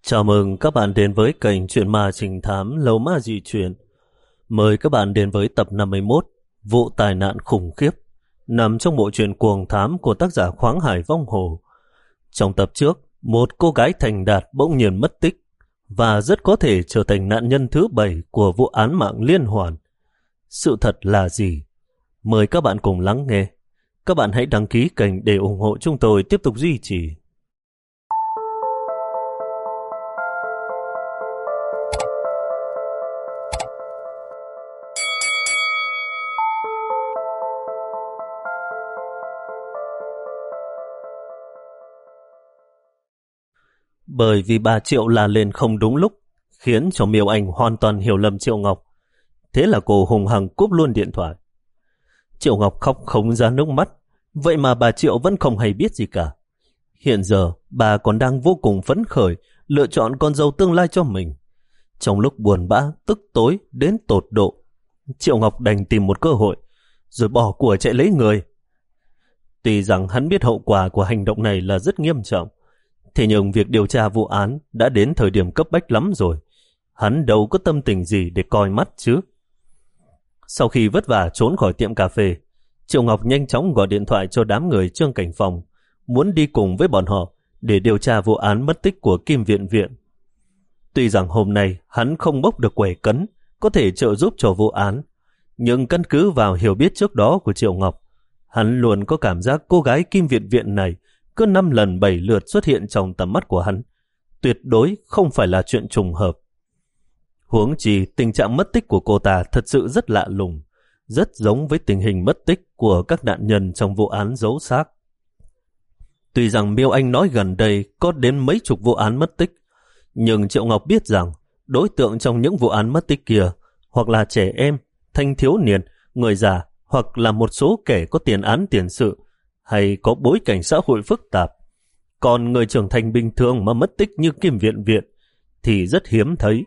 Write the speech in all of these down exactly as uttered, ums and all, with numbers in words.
Chào mừng các bạn đến với kênh Chuyện Ma Trình Thám Lâu Ma Dị Truyền. Mời các bạn đến với tập năm mươi mốt, Vụ tai nạn khủng khiếp, nằm trong bộ truyện cuồng thám của tác giả Khoáng Hải Vong Hồ. Trong tập trước, một cô gái thành đạt bỗng nhiên mất tích và rất có thể trở thành nạn nhân thứ bảy của vụ án mạng liên hoàn. Sự thật là gì? Mời các bạn cùng lắng nghe. Các bạn hãy đăng ký kênh để ủng hộ chúng tôi tiếp tục duy trì. Bởi vì bà Triệu la lên không đúng lúc, khiến cho Miêu Anh hoàn toàn hiểu lầm Triệu Ngọc. Thế là cô hùng hăng cúp luôn điện thoại. Triệu Ngọc khóc không ra nước mắt, vậy mà bà Triệu vẫn không hay biết gì cả. Hiện giờ, bà còn đang vô cùng phấn khởi, lựa chọn con dâu tương lai cho mình. Trong lúc buồn bã, tức tối, đến tột độ, Triệu Ngọc đành tìm một cơ hội, rồi bỏ của chạy lấy người. Tuy rằng hắn biết hậu quả của hành động này là rất nghiêm trọng, thế nhưng việc điều tra vụ án đã đến thời điểm cấp bách lắm rồi. Hắn đâu có tâm tình gì để coi mắt chứ. Sau khi vất vả trốn khỏi tiệm cà phê, Triệu Ngọc nhanh chóng gọi điện thoại cho đám người Trương Cảnh Phong, muốn đi cùng với bọn họ để điều tra vụ án mất tích của Kim Viện Viện. Tuy rằng hôm nay hắn không bốc được quẻ cấn có thể trợ giúp cho vụ án, nhưng căn cứ vào hiểu biết trước đó của Triệu Ngọc, hắn luôn có cảm giác cô gái Kim Viện Viện này cứ năm lần bảy lượt xuất hiện trong tầm mắt của hắn, tuyệt đối không phải là chuyện trùng hợp. Huống chi tình trạng mất tích của cô ta thật sự rất lạ lùng, rất giống với tình hình mất tích của các nạn nhân trong vụ án giấu xác. Tuy rằng Miêu Anh nói gần đây có đến mấy chục vụ án mất tích, nhưng Triệu Ngọc biết rằng đối tượng trong những vụ án mất tích kia hoặc là trẻ em, thanh thiếu niên, người già, hoặc là một số kẻ có tiền án tiền sự hay có bối cảnh xã hội phức tạp. Còn người trưởng thành bình thường mà mất tích như Kim Viện Viện thì rất hiếm thấy.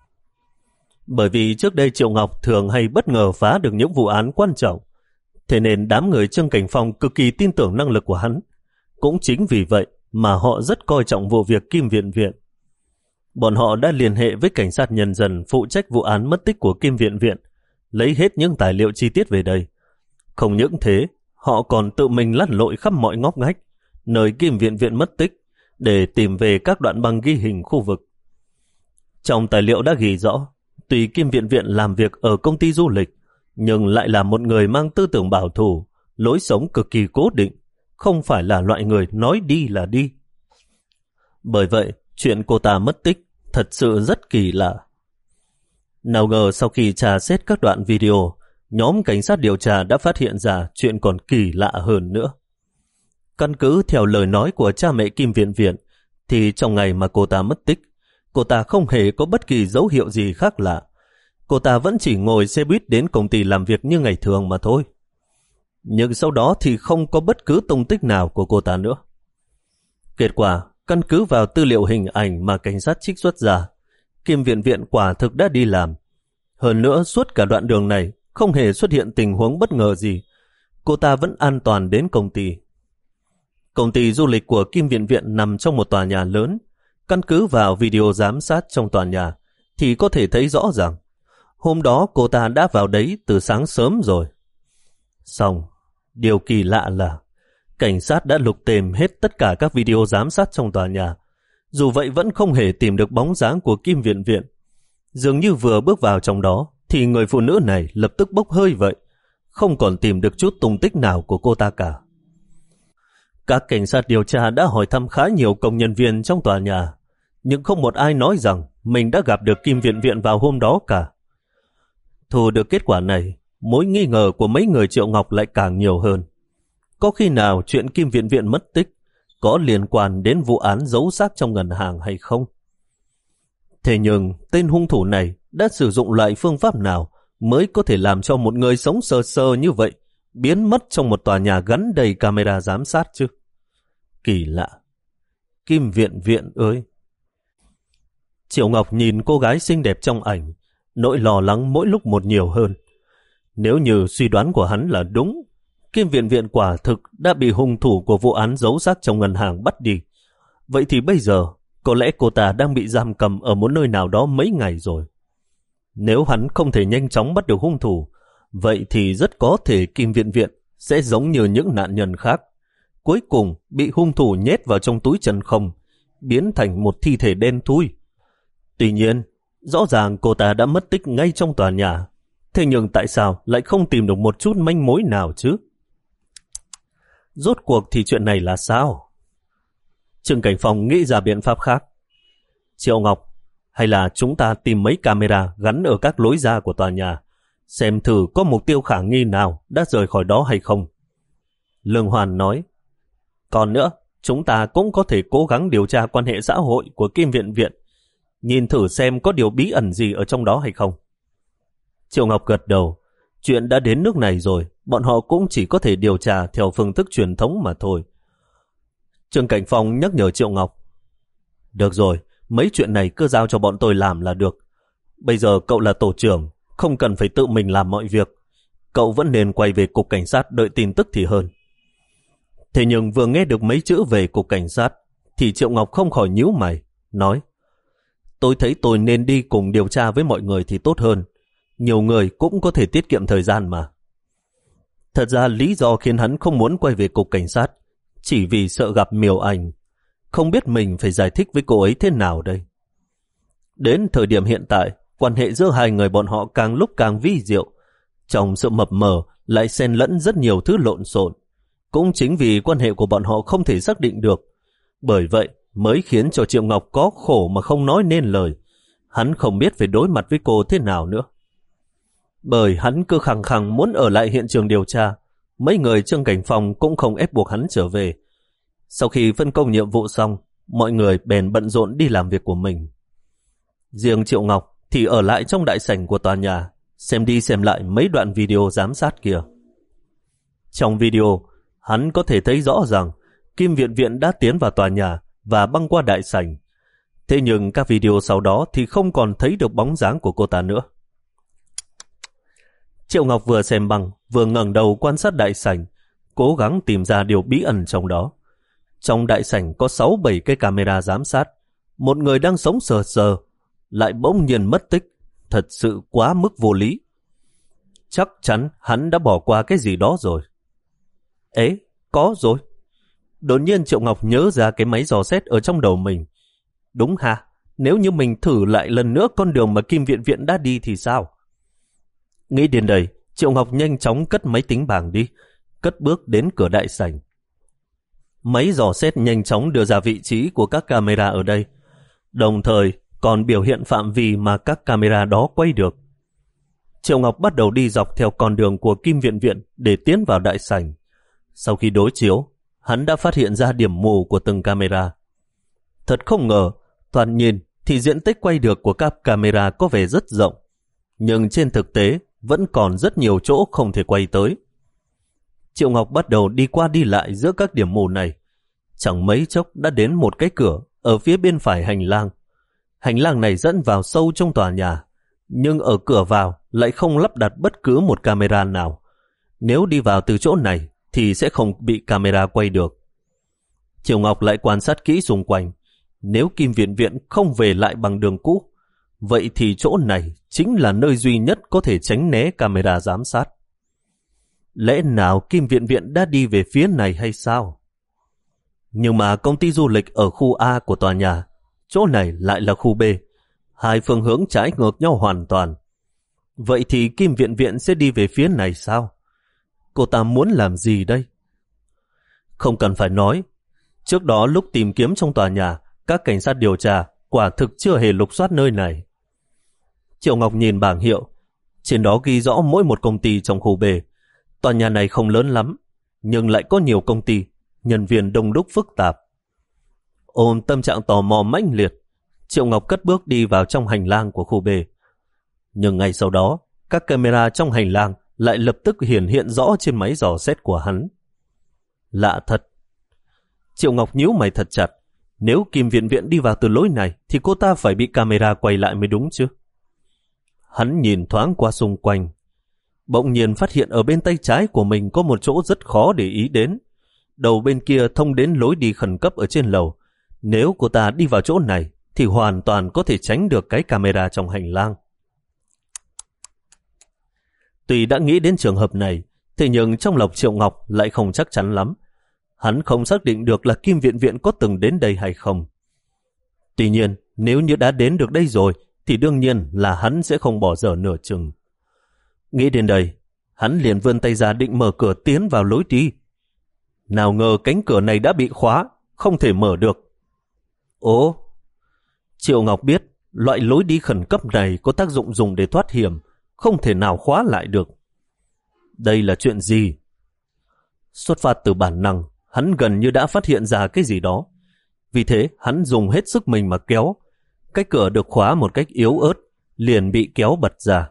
Bởi vì trước đây Triệu Ngọc thường hay bất ngờ phá được những vụ án quan trọng, thế nên đám người Trương Cảnh Phong cực kỳ tin tưởng năng lực của hắn. Cũng chính vì vậy mà họ rất coi trọng vụ việc Kim Viện Viện. Bọn họ đã liên hệ với cảnh sát nhân dân phụ trách vụ án mất tích của Kim Viện Viện, lấy hết những tài liệu chi tiết về đây. Không những thế, họ còn tự mình lặn lội khắp mọi ngóc ngách nơi Kim Viện Viện mất tích để tìm về các đoạn băng ghi hình khu vực. Trong tài liệu đã ghi rõ, tuy Kim Viện Viện làm việc ở công ty du lịch, nhưng lại là một người mang tư tưởng bảo thủ, lối sống cực kỳ cố định, không phải là loại người nói đi là đi. Bởi vậy, chuyện cô ta mất tích thật sự rất kỳ lạ. Nào ngờ sau khi tra xét các đoạn video, nhóm cảnh sát điều tra đã phát hiện ra chuyện còn kỳ lạ hơn nữa. Căn cứ theo lời nói của cha mẹ Kim Viện Viện, thì trong ngày mà cô ta mất tích, cô ta không hề có bất kỳ dấu hiệu gì khác lạ. Cô ta vẫn chỉ ngồi xe buýt đến công ty làm việc như ngày thường mà thôi. Nhưng sau đó thì không có bất cứ tung tích nào của cô ta nữa. Kết quả, căn cứ vào tư liệu hình ảnh mà cảnh sát trích xuất ra, Kim Viện Viện quả thực đã đi làm. Hơn nữa, suốt cả đoạn đường này không hề xuất hiện tình huống bất ngờ gì. Cô ta vẫn an toàn đến công ty. Công ty du lịch của Kim Viện Viện nằm trong một tòa nhà lớn. Căn cứ vào video giám sát trong tòa nhà thì có thể thấy rõ ràng hôm đó cô ta đã vào đấy từ sáng sớm rồi. Xong, điều kỳ lạ là cảnh sát đã lục tìm hết tất cả các video giám sát trong tòa nhà. Dù vậy vẫn không hề tìm được bóng dáng của Kim Viện Viện. Dường như vừa bước vào trong đó thì người phụ nữ này lập tức bốc hơi vậy, không còn tìm được chút tung tích nào của cô ta cả. Các cảnh sát điều tra đã hỏi thăm khá nhiều công nhân viên trong tòa nhà, nhưng không một ai nói rằng mình đã gặp được Kim Viện Viện vào hôm đó cả. Thu được kết quả này, mối nghi ngờ của mấy người Triệu Ngọc lại càng nhiều hơn. Có khi nào chuyện Kim Viện Viện mất tích có liên quan đến vụ án giấu xác trong ngân hàng hay không? Thế nhưng tên hung thủ này đã sử dụng loại phương pháp nào mới có thể làm cho một người sống sờ sờ như vậy biến mất trong một tòa nhà gắn đầy camera giám sát chứ? Kỳ lạ. Kim Viện Viện ơi! Triệu Ngọc nhìn cô gái xinh đẹp trong ảnh, nỗi lo lắng mỗi lúc một nhiều hơn. Nếu như suy đoán của hắn là đúng, Kim Viện Viện quả thực đã bị hung thủ của vụ án giấu xác trong ngân hàng bắt đi. Vậy thì bây giờ Có lẽ cô ta đang bị giam cầm ở một nơi nào đó mấy ngày rồi. Nếu hắn không thể nhanh chóng bắt được hung thủ, vậy thì rất có thể Kim Viện Viện sẽ giống như những nạn nhân khác, cuối cùng bị hung thủ nhét vào trong túi chân không, biến thành một thi thể đen thui. Tuy nhiên, rõ ràng cô ta đã mất tích ngay trong tòa nhà. Thế nhưng tại sao lại không tìm được một chút manh mối nào chứ? Rốt cuộc thì chuyện này là sao? Trương Cảnh Phong nghĩ ra biện pháp khác. Triệu Ngọc, hay là chúng ta tìm mấy camera gắn ở các lối ra của tòa nhà, xem thử có mục tiêu khả nghi nào đã rời khỏi đó hay không. Lương Hoàn nói, còn nữa, chúng ta cũng có thể cố gắng điều tra quan hệ xã hội của Kim Viện Viện, nhìn thử xem có điều bí ẩn gì ở trong đó hay không. Triệu Ngọc gật đầu, chuyện đã đến nước này rồi, bọn họ cũng chỉ có thể điều tra theo phương thức truyền thống mà thôi. Trương Cảnh Phong nhắc nhở Triệu Ngọc, được rồi, mấy chuyện này cứ giao cho bọn tôi làm là được. Bây giờ cậu là tổ trưởng, không cần phải tự mình làm mọi việc. Cậu vẫn nên quay về cục cảnh sát đợi tin tức thì hơn. Thế nhưng vừa nghe được mấy chữ về cục cảnh sát, thì Triệu Ngọc không khỏi nhíu mày, nói, tôi thấy tôi nên đi cùng điều tra với mọi người thì tốt hơn. Nhiều người cũng có thể tiết kiệm thời gian mà. Thật ra lý do khiến hắn không muốn quay về cục cảnh sát chỉ vì sợ gặp Miêu Anh. Không biết mình phải giải thích với cô ấy thế nào đây. Đến thời điểm hiện tại, quan hệ giữa hai người bọn họ càng lúc càng vi diệu. Trong sự mập mờ lại xen lẫn rất nhiều thứ lộn xộn. Cũng chính vì quan hệ của bọn họ không thể xác định được. Bởi vậy mới khiến cho Triệu Ngọc có khổ mà không nói nên lời. Hắn không biết phải đối mặt với cô thế nào nữa. Bởi hắn cứ khăng khăng muốn ở lại hiện trường điều tra, mấy người Trương Cảnh Phong cũng không ép buộc hắn trở về. Sau khi phân công nhiệm vụ xong, mọi người bèn bận rộn đi làm việc của mình. Riêng Triệu Ngọc thì ở lại trong đại sảnh của tòa nhà, xem đi xem lại mấy đoạn video giám sát kia. Trong video, hắn có thể thấy rõ rằng Kim Viện Viện đã tiến vào tòa nhà và băng qua đại sảnh. Thế nhưng các video sau đó thì không còn thấy được bóng dáng của cô ta nữa. Triệu Ngọc vừa xem băng, vừa ngẩng đầu quan sát đại sảnh, cố gắng tìm ra điều bí ẩn trong đó. Trong đại sảnh có sáu bảy cái camera giám sát. Một người đang sống sờ sờ, lại bỗng nhiên mất tích. Thật sự quá mức vô lý. Chắc chắn hắn đã bỏ qua cái gì đó rồi. Ế, có rồi. Đột nhiên Triệu Ngọc nhớ ra cái máy dò xét ở trong đầu mình. Đúng ha, nếu như mình thử lại lần nữa con đường mà Kim Viện Viện đã đi thì sao? Nghĩ đến đây, Triệu Ngọc nhanh chóng cất máy tính bảng đi, cất bước đến cửa đại sảnh. Máy dò xét nhanh chóng đưa ra vị trí của các camera ở đây, đồng thời còn biểu hiện phạm vi mà các camera đó quay được. Triệu Ngọc bắt đầu đi dọc theo con đường của Kim Viện Viện để tiến vào đại sảnh. Sau khi đối chiếu, hắn đã phát hiện ra điểm mù của từng camera. Thật không ngờ, toàn nhìn thì diện tích quay được của các camera có vẻ rất rộng, nhưng trên thực tế vẫn còn rất nhiều chỗ không thể quay tới. Triệu Ngọc bắt đầu đi qua đi lại giữa các điểm mù này. Chẳng mấy chốc đã đến một cái cửa ở phía bên phải hành lang. Hành lang này dẫn vào sâu trong tòa nhà, nhưng ở cửa vào lại không lắp đặt bất cứ một camera nào. Nếu đi vào từ chỗ này thì sẽ không bị camera quay được. Triệu Ngọc lại quan sát kỹ xung quanh. Nếu Kim Viện Viện không về lại bằng đường cũ, vậy thì chỗ này chính là nơi duy nhất có thể tránh né camera giám sát. Lẽ nào Kim Viện Viện đã đi về phía này hay sao? Nhưng mà công ty du lịch ở khu A của tòa nhà, chỗ này lại là khu B. Hai phương hướng trái ngược nhau hoàn toàn. Vậy thì Kim Viện Viện sẽ đi về phía này sao? Cô ta muốn làm gì đây? Không cần phải nói. Trước đó lúc tìm kiếm trong tòa nhà, các cảnh sát điều tra quả thực chưa hề lục soát nơi này. Triệu Ngọc nhìn bảng hiệu. Trên đó ghi rõ mỗi một công ty trong khu B. Tòa nhà này không lớn lắm, nhưng lại có nhiều công ty, nhân viên đông đúc phức tạp. Ôm tâm trạng tò mò mãnh liệt, Triệu Ngọc cất bước đi vào trong hành lang của khu B. Nhưng ngay sau đó, các camera trong hành lang lại lập tức hiển hiện rõ trên máy dò xét của hắn. Lạ thật. Triệu Ngọc nhíu mày thật chặt. Nếu Kim Viện Viện đi vào từ lối này thì cô ta phải bị camera quay lại mới đúng chứ. Hắn nhìn thoáng qua xung quanh, bỗng nhiên phát hiện ở bên tay trái của mình có một chỗ rất khó để ý đến. Đầu bên kia thông đến lối đi khẩn cấp ở trên lầu, Nếu cô ta đi vào chỗ này thì hoàn toàn có thể tránh được cái camera trong hành lang. Tuy đã nghĩ đến trường hợp này, thế nhưng trong lòng Triệu Ngọc lại không chắc chắn lắm. Hắn không xác định được là Kim Viện Viện có từng đến đây hay không. Tuy nhiên, nếu như đã đến được đây rồi, thì đương nhiên là hắn sẽ không bỏ dở nửa chừng. Nghĩ đến đây, hắn liền vươn tay ra định mở cửa tiến vào lối đi. Nào ngờ cánh cửa này đã bị khóa, không thể mở được. Ồ! Triệu Ngọc biết loại lối đi khẩn cấp này có tác dụng dùng để thoát hiểm, không thể nào khóa lại được. Đây là chuyện gì? Xuất phát từ bản năng, hắn gần như đã phát hiện ra cái gì đó. Vì thế, hắn dùng hết sức mình mà kéo. Cái cửa được khóa một cách yếu ớt, liền bị kéo bật ra.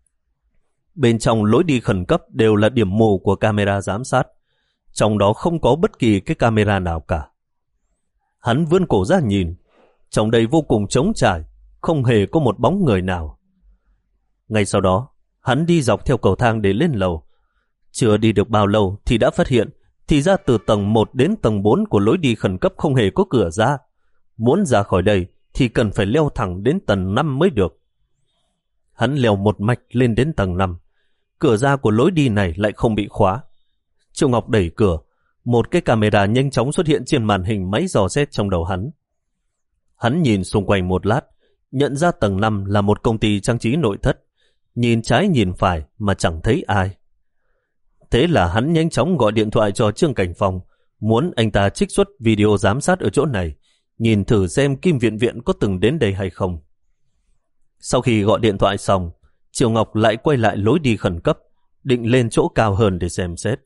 Bên trong lối đi khẩn cấp đều là điểm mù của camera giám sát. Trong đó không có bất kỳ cái camera nào cả. Hắn vươn cổ ra nhìn. Trong đây vô cùng trống trải, không hề có một bóng người nào. Ngay sau đó, hắn đi dọc theo cầu thang để lên lầu. Chưa đi được bao lâu thì đã phát hiện thì ra từ tầng một đến tầng bốn của lối đi khẩn cấp không hề có cửa ra. Muốn ra khỏi đây thì cần phải leo thẳng đến tầng năm mới được. Hắn leo một mạch lên đến tầng năm. Cửa ra của lối đi này lại không bị khóa. Triệu Ngọc đẩy cửa. Một cái camera nhanh chóng xuất hiện trên màn hình máy dò xét trong đầu hắn. Hắn nhìn xung quanh một lát, nhận ra tầng năm là một công ty trang trí nội thất. Nhìn trái nhìn phải mà chẳng thấy ai. Thế là hắn nhanh chóng gọi điện thoại cho Trương Cảnh Phong, muốn anh ta trích xuất video giám sát ở chỗ này, nhìn thử xem Kim Viện Viện có từng đến đây hay không. Sau khi gọi điện thoại xong, Triệu Ngọc lại quay lại lối đi khẩn cấp, định lên chỗ cao hơn để xem xét.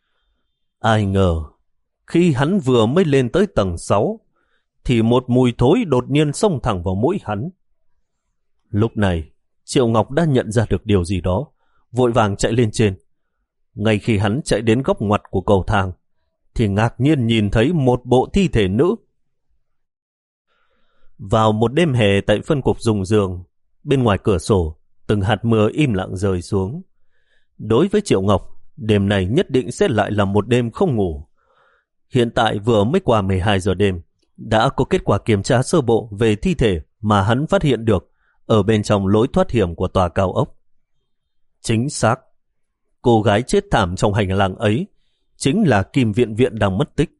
Ai ngờ, khi hắn vừa mới lên tới tầng sáu, thì một mùi thối đột nhiên xông thẳng vào mũi hắn. Lúc này, Triệu Ngọc đã nhận ra được điều gì đó, vội vàng chạy lên trên. Ngay khi hắn chạy đến góc ngoặt của cầu thang, thì ngạc nhiên nhìn thấy một bộ thi thể nữ. Vào một đêm hè tại phân cục dùng giường, bên ngoài cửa sổ, từng hạt mưa im lặng rơi xuống. Đối với Triệu Ngọc, đêm này nhất định sẽ lại là một đêm không ngủ. Hiện tại vừa mới qua mười hai giờ đêm, đã có kết quả kiểm tra sơ bộ về thi thể mà hắn phát hiện được ở bên trong lối thoát hiểm của tòa cao ốc. Chính xác, cô gái chết thảm trong hành lang ấy chính là Kim Viện Viện đang mất tích.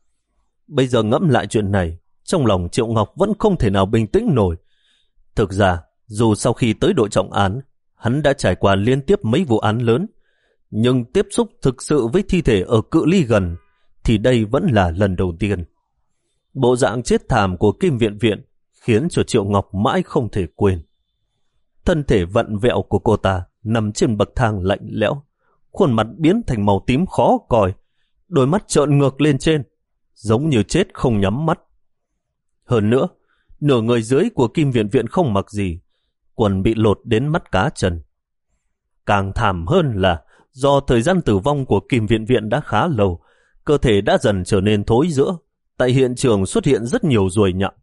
Bây giờ ngẫm lại chuyện này, trong lòng Triệu Ngọc vẫn không thể nào bình tĩnh nổi. Thực ra, dù sau khi tới đội trọng án, hắn đã trải qua liên tiếp mấy vụ án lớn, nhưng tiếp xúc thực sự với thi thể ở cự ly gần thì đây vẫn là lần đầu tiên. Bộ dạng chết thảm của Kim Viện Viện khiến cho Triệu Ngọc mãi không thể quên. Thân thể vặn vẹo của cô ta nằm trên bậc thang lạnh lẽo, khuôn mặt biến thành màu tím khó coi, đôi mắt trợn ngược lên trên, giống như chết không nhắm mắt. Hơn nữa, nửa người dưới của Kim Viện Viện không mặc gì, quần bị lột đến mắt cá chân. Càng thảm hơn là do thời gian tử vong của Kim Viện Viện đã khá lâu, cơ thể đã dần trở nên thối rữa, tại hiện trường xuất hiện rất nhiều ruồi nhặng.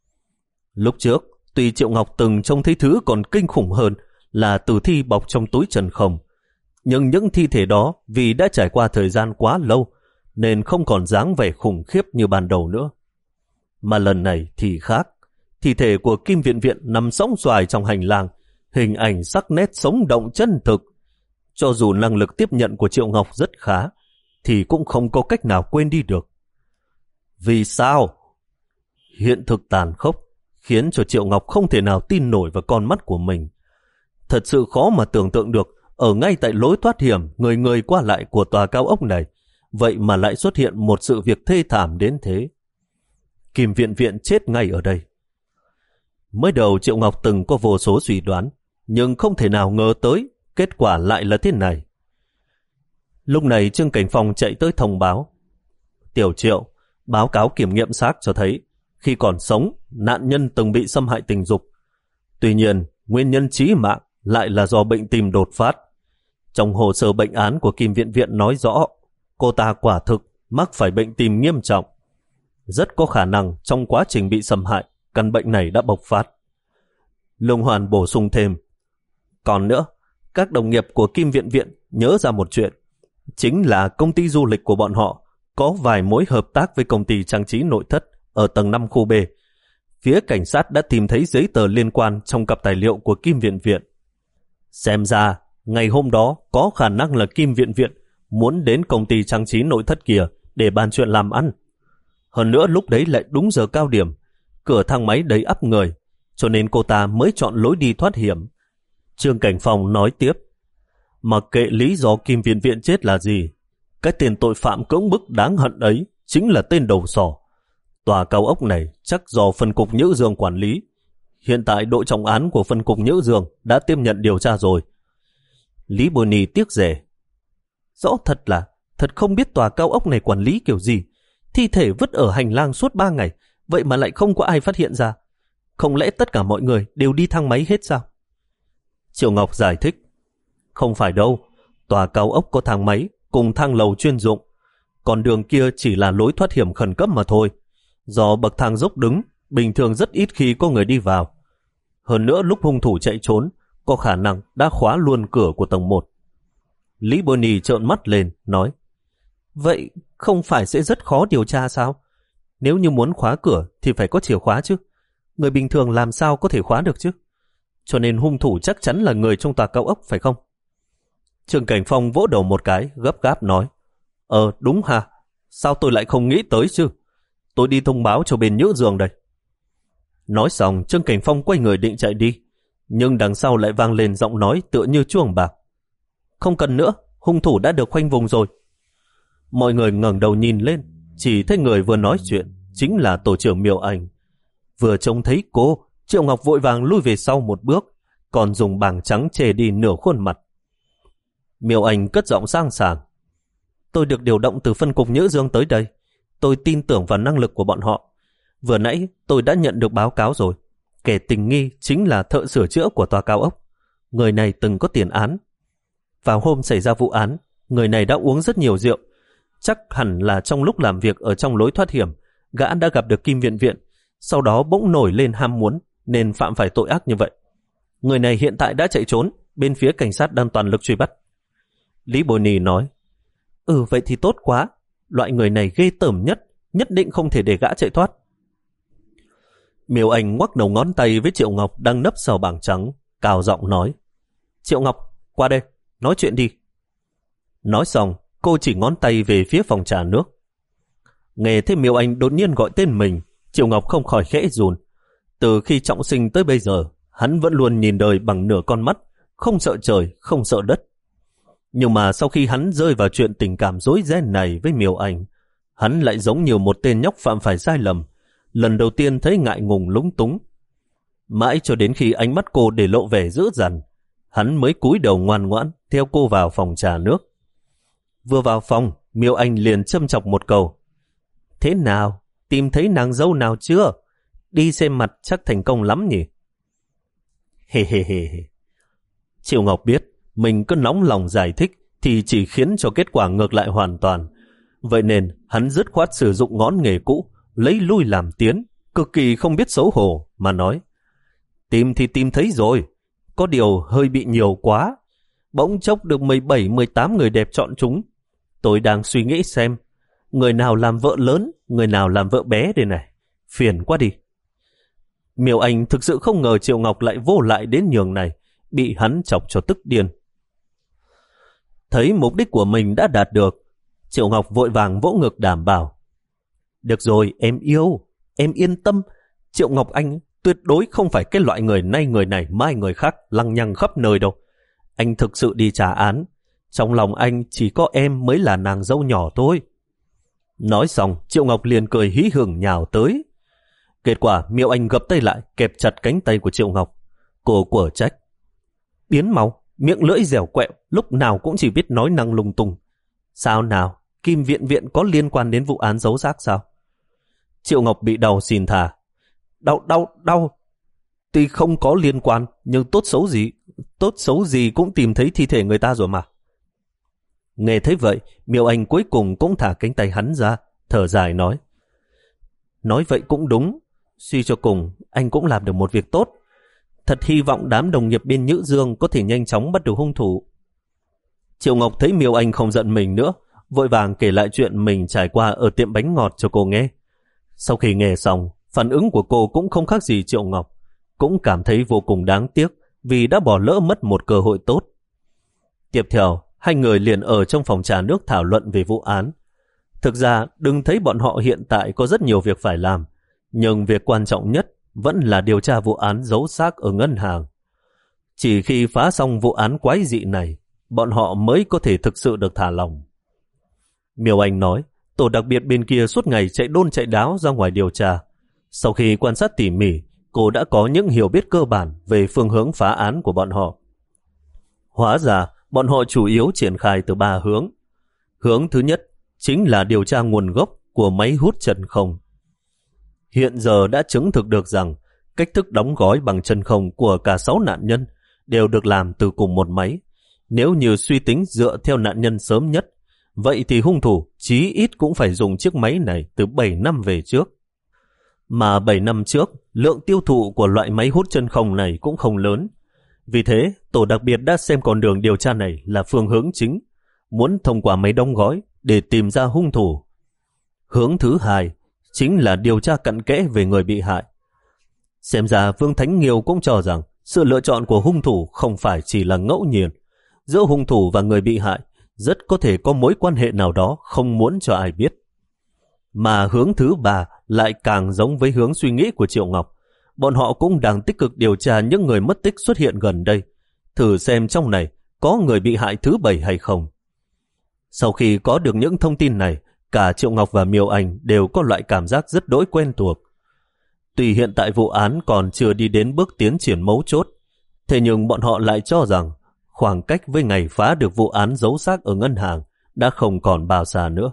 Lúc trước, tuy Triệu Ngọc từng trông thấy thứ còn kinh khủng hơn là tử thi bọc trong túi trần không, nhưng những thi thể đó vì đã trải qua thời gian quá lâu nên không còn dáng vẻ khủng khiếp như ban đầu nữa. Mà lần này thì khác, thi thể của Kim Viện Viện nằm sõng xoài trong hành lang, hình ảnh sắc nét sống động chân thực. Cho dù năng lực tiếp nhận của Triệu Ngọc rất khá, thì cũng không có cách nào quên đi được. Vì sao? Hiện thực tàn khốc khiến cho Triệu Ngọc không thể nào tin nổi vào con mắt của mình. Thật sự khó mà tưởng tượng được, ở ngay tại lối thoát hiểm người người qua lại của tòa cao ốc này, vậy mà lại xuất hiện một sự việc thê thảm đến thế. Kim Viện Viện chết ngay ở đây. Mới đầu Triệu Ngọc từng có vô số suy đoán, nhưng không thể nào ngờ tới kết quả lại là thế này. Lúc này Trương Cảnh Phong chạy tới thông báo. Tiểu Triệu, báo cáo kiểm nghiệm xác cho thấy khi còn sống, nạn nhân từng bị xâm hại tình dục. Tuy nhiên, nguyên nhân chí mạng lại là do bệnh tim đột phát. Trong hồ sơ bệnh án của Kim Viện Viện nói rõ, cô ta quả thực mắc phải bệnh tim nghiêm trọng. Rất có khả năng trong quá trình bị xâm hại, căn bệnh này đã bộc phát. Lương Hoàn bổ sung thêm. Còn nữa, các đồng nghiệp của Kim Viện Viện nhớ ra một chuyện, chính là công ty du lịch của bọn họ có vài mối hợp tác với công ty trang trí nội thất ở tầng năm khu B. Phía cảnh sát đã tìm thấy giấy tờ liên quan trong cặp tài liệu của Kim Viện Viện. Xem ra, ngày hôm đó có khả năng là Kim Viện Viện muốn đến công ty trang trí nội thất kia để bàn chuyện làm ăn. Hơn nữa lúc đấy lại đúng giờ cao điểm, cửa thang máy đầy ắp người, cho nên cô ta mới chọn lối đi thoát hiểm. Trương Cảnh Phong nói tiếp, mặc kệ lý do Kim Viện Viện chết là gì, cái tên tội phạm cưỡng bức đáng hận ấy chính là tên đầu sỏ. Tòa cao ốc này chắc do phân cục Nhữ Dương quản lý. Hiện tại đội trọng án của phân cục Nhữ Dương đã tiếp nhận điều tra rồi. Lý Bồ Ni tiếc rẻ. Rõ thật là, thật không biết tòa cao ốc này quản lý kiểu gì. Thi thể vứt ở hành lang suốt ba ngày, vậy mà lại không có ai phát hiện ra. Không lẽ tất cả mọi người đều đi thang máy hết sao? Triệu Ngọc giải thích, không phải đâu, tòa cao ốc có thang máy cùng thang lầu chuyên dụng, còn đường kia chỉ là lối thoát hiểm khẩn cấp mà thôi. Do bậc thang dốc đứng, bình thường rất ít khi có người đi vào. Hơn nữa lúc hung thủ chạy trốn, có khả năng đã khóa luôn cửa của tầng một. Lý Bonnie trợn mắt lên, nói, vậy không phải sẽ rất khó điều tra sao? Nếu như muốn khóa cửa thì phải có chìa khóa chứ. Người bình thường làm sao có thể khóa được chứ? Cho nên hung thủ chắc chắn là người trong tòa cao ốc phải không? Trương Cảnh Phong vỗ đầu một cái, gấp gáp nói, Ờ đúng hả? Sao tôi lại không nghĩ tới chứ? Tôi đi thông báo cho bên Nhữ Dương đây. Nói xong, Trương Cảnh Phong quay người định chạy đi, nhưng đằng sau lại vang lên giọng nói tựa như chuông bạc. Không cần nữa, hung thủ đã được khoanh vùng rồi. Mọi người ngẩng đầu nhìn lên, chỉ thấy người vừa nói chuyện chính là tổ trưởng Miêu Anh. Vừa trông thấy cô, Triệu Ngọc vội vàng lui về sau một bước, còn dùng bảng trắng che đi nửa khuôn mặt. Miêu Anh cất giọng sang sảng. Tôi được điều động từ phân cục Nhữ Dương tới đây. Tôi tin tưởng vào năng lực của bọn họ. Vừa nãy tôi đã nhận được báo cáo rồi. Kẻ tình nghi chính là thợ sửa chữa của tòa cao ốc. Người này từng có tiền án. Vào hôm xảy ra vụ án, người này đã uống rất nhiều rượu. Chắc hẳn là trong lúc làm việc ở trong lối thoát hiểm, gã đã gặp được Kim Viện Viện, sau đó bỗng nổi lên ham muốn nên phạm phải tội ác như vậy. Người này hiện tại đã chạy trốn, bên phía cảnh sát đang toàn lực truy bắt. Lý Bồ Nì nói, Ừ vậy thì tốt quá, loại người này ghê tởm nhất, nhất định không thể để gã chạy thoát. Miêu Anh ngoắc đầu ngón tay với Triệu Ngọc đang nấp sau bảng trắng, cao giọng nói, Triệu Ngọc, qua đây, nói chuyện đi. Nói xong, cô chỉ ngón tay về phía phòng trà nước. Nghe thấy Miêu Anh đột nhiên gọi tên mình, Triệu Ngọc không khỏi khẽ run. Từ khi trọng sinh tới bây giờ, hắn vẫn luôn nhìn đời bằng nửa con mắt, không sợ trời, không sợ đất. Nhưng mà sau khi hắn rơi vào chuyện tình cảm rối ren này với Miêu Anh, hắn lại giống như một tên nhóc phạm phải sai lầm, lần đầu tiên thấy ngại ngùng lúng túng. Mãi cho đến khi ánh mắt cô để lộ vẻ dữ dằn, hắn mới cúi đầu ngoan ngoãn theo cô vào phòng trà nước. Vừa vào phòng, Miêu Anh liền châm chọc một câu, Thế nào? Tìm thấy nàng dâu nào chưa? Đi xem mặt chắc thành công lắm nhỉ? Hề hề hề. Triệu Ngọc biết mình cứ nóng lòng giải thích thì chỉ khiến cho kết quả ngược lại hoàn toàn. Vậy nên hắn dứt khoát sử dụng ngón nghề cũ, lấy lui làm tiến, cực kỳ không biết xấu hổ mà nói, Tìm thì tìm thấy rồi, có điều hơi bị nhiều quá. Bỗng chốc được mười bảy mười tám người đẹp chọn chúng. Tôi đang suy nghĩ xem người nào làm vợ lớn, người nào làm vợ bé đây này. Phiền quá đi. Miêu Anh thực sự không ngờ Triệu Ngọc lại vô lại đến nhường này, bị hắn chọc cho tức điên. Thấy mục đích của mình đã đạt được, Triệu Ngọc vội vàng vỗ ngực đảm bảo. Được rồi, em yêu, em yên tâm. Triệu Ngọc Anh tuyệt đối không phải cái loại người nay người này mai người khác lăng nhăng khắp nơi đâu. Anh thực sự đi trả án. Trong lòng anh chỉ có em mới là nàng dâu nhỏ thôi. Nói xong, Triệu Ngọc liền cười hí hửng nhào tới. Kết quả Miêu Anh gập tay lại, kẹp chặt cánh tay của Triệu Ngọc. Cô quở trách. Biến mau, miệng lưỡi dẻo quẹo, lúc nào cũng chỉ biết nói năng lung tung. Sao nào, Kim Viện Viện có liên quan đến vụ án giấu xác sao? Triệu Ngọc bị đau xin thả. Đau, đau, đau. Tuy không có liên quan, nhưng tốt xấu gì, tốt xấu gì cũng tìm thấy thi thể người ta rồi mà. Nghe thấy vậy, Miêu Anh cuối cùng cũng thả cánh tay hắn ra, thở dài nói. Nói vậy cũng đúng, suy cho cùng, anh cũng làm được một việc tốt. Thật hy vọng đám đồng nghiệp bên Nhữ Dương có thể nhanh chóng bắt được hung thủ. Triệu Ngọc thấy Miêu Anh không giận mình nữa, vội vàng kể lại chuyện mình trải qua ở tiệm bánh ngọt cho cô nghe. Sau khi nghe xong, phản ứng của cô cũng không khác gì Triệu Ngọc, cũng cảm thấy vô cùng đáng tiếc vì đã bỏ lỡ mất một cơ hội tốt. Tiếp theo, hai người liền ở trong phòng trà nước thảo luận về vụ án. Thực ra, đừng thấy bọn họ hiện tại có rất nhiều việc phải làm, nhưng việc quan trọng nhất vẫn là điều tra vụ án giấu xác ở ngân hàng. Chỉ khi phá xong vụ án quái dị này, bọn họ mới có thể thực sự được thả lòng. Miêu Anh nói, tổ đặc biệt bên kia suốt ngày chạy đôn chạy đáo ra ngoài điều tra. Sau khi quan sát tỉ mỉ, cô đã có những hiểu biết cơ bản về phương hướng phá án của bọn họ. Hóa ra, bọn họ chủ yếu triển khai từ ba hướng. Hướng thứ nhất chính là điều tra nguồn gốc của máy hút chân không. Hiện giờ đã chứng thực được rằng cách thức đóng gói bằng chân không của cả sáu nạn nhân đều được làm từ cùng một máy. Nếu như suy tính dựa theo nạn nhân sớm nhất, vậy thì hung thủ chí ít cũng phải dùng chiếc máy này từ bảy năm về trước. Mà bảy năm trước, lượng tiêu thụ của loại máy hút chân không này cũng không lớn. Vì thế, tổ đặc biệt đã xem con đường điều tra này là phương hướng chính, muốn thông qua máy đóng gói để tìm ra hung thủ. Hướng thứ hai chính là điều tra cặn kẽ về người bị hại. Xem ra Vương Thánh Nghiêu cũng cho rằng sự lựa chọn của hung thủ không phải chỉ là ngẫu nhiên. Giữa hung thủ và người bị hại rất có thể có mối quan hệ nào đó không muốn cho ai biết. Mà hướng thứ ba lại càng giống với hướng suy nghĩ của Triệu Ngọc. Bọn họ cũng đang tích cực điều tra những người mất tích xuất hiện gần đây, thử xem trong này có người bị hại thứ bảy hay không. Sau khi có được những thông tin này, cả Triệu Ngọc và Miêu Anh đều có loại cảm giác rất đỗi quen thuộc. Tuy hiện tại vụ án còn chưa đi đến bước tiến triển mấu chốt, thế nhưng bọn họ lại cho rằng khoảng cách với ngày phá được vụ án giấu xác ở ngân hàng đã không còn bao xa nữa.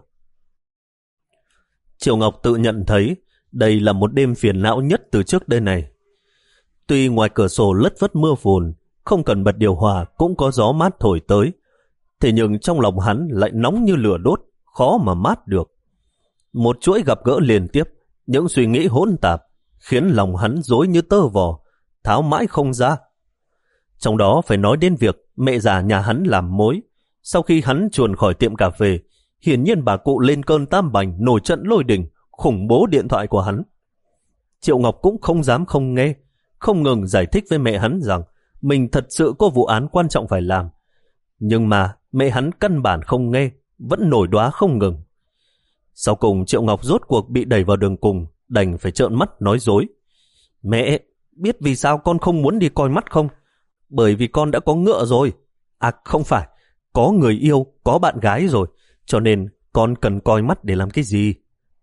Triệu Ngọc tự nhận thấy đây là một đêm phiền não nhất từ trước đây này. Tuy ngoài cửa sổ lất vất mưa phùn, không cần bật điều hòa cũng có gió mát thổi tới, thế nhưng trong lòng hắn lại nóng như lửa đốt, khó mà mát được. Một chuỗi gặp gỡ liên tiếp, những suy nghĩ hỗn tạp, khiến lòng hắn rối như tơ vò, tháo mãi không ra. Trong đó phải nói đến việc mẹ già nhà hắn làm mối. Sau khi hắn chuồn khỏi tiệm cà phê, hiển nhiên bà cụ lên cơn tam bành, nổi trận lôi đình, khủng bố điện thoại của hắn. Triệu Ngọc cũng không dám không nghe, không ngừng giải thích với mẹ hắn rằng mình thật sự có vụ án quan trọng phải làm. Nhưng mà mẹ hắn căn bản không nghe, vẫn nổi đoá không ngừng. Sau cùng Triệu Ngọc rốt cuộc bị đẩy vào đường cùng, đành phải trợn mắt nói dối. Mẹ, biết vì sao con không muốn đi coi mắt không? Bởi vì con đã có ngựa rồi. À không phải, có người yêu, có bạn gái rồi, cho nên con cần coi mắt để làm cái gì?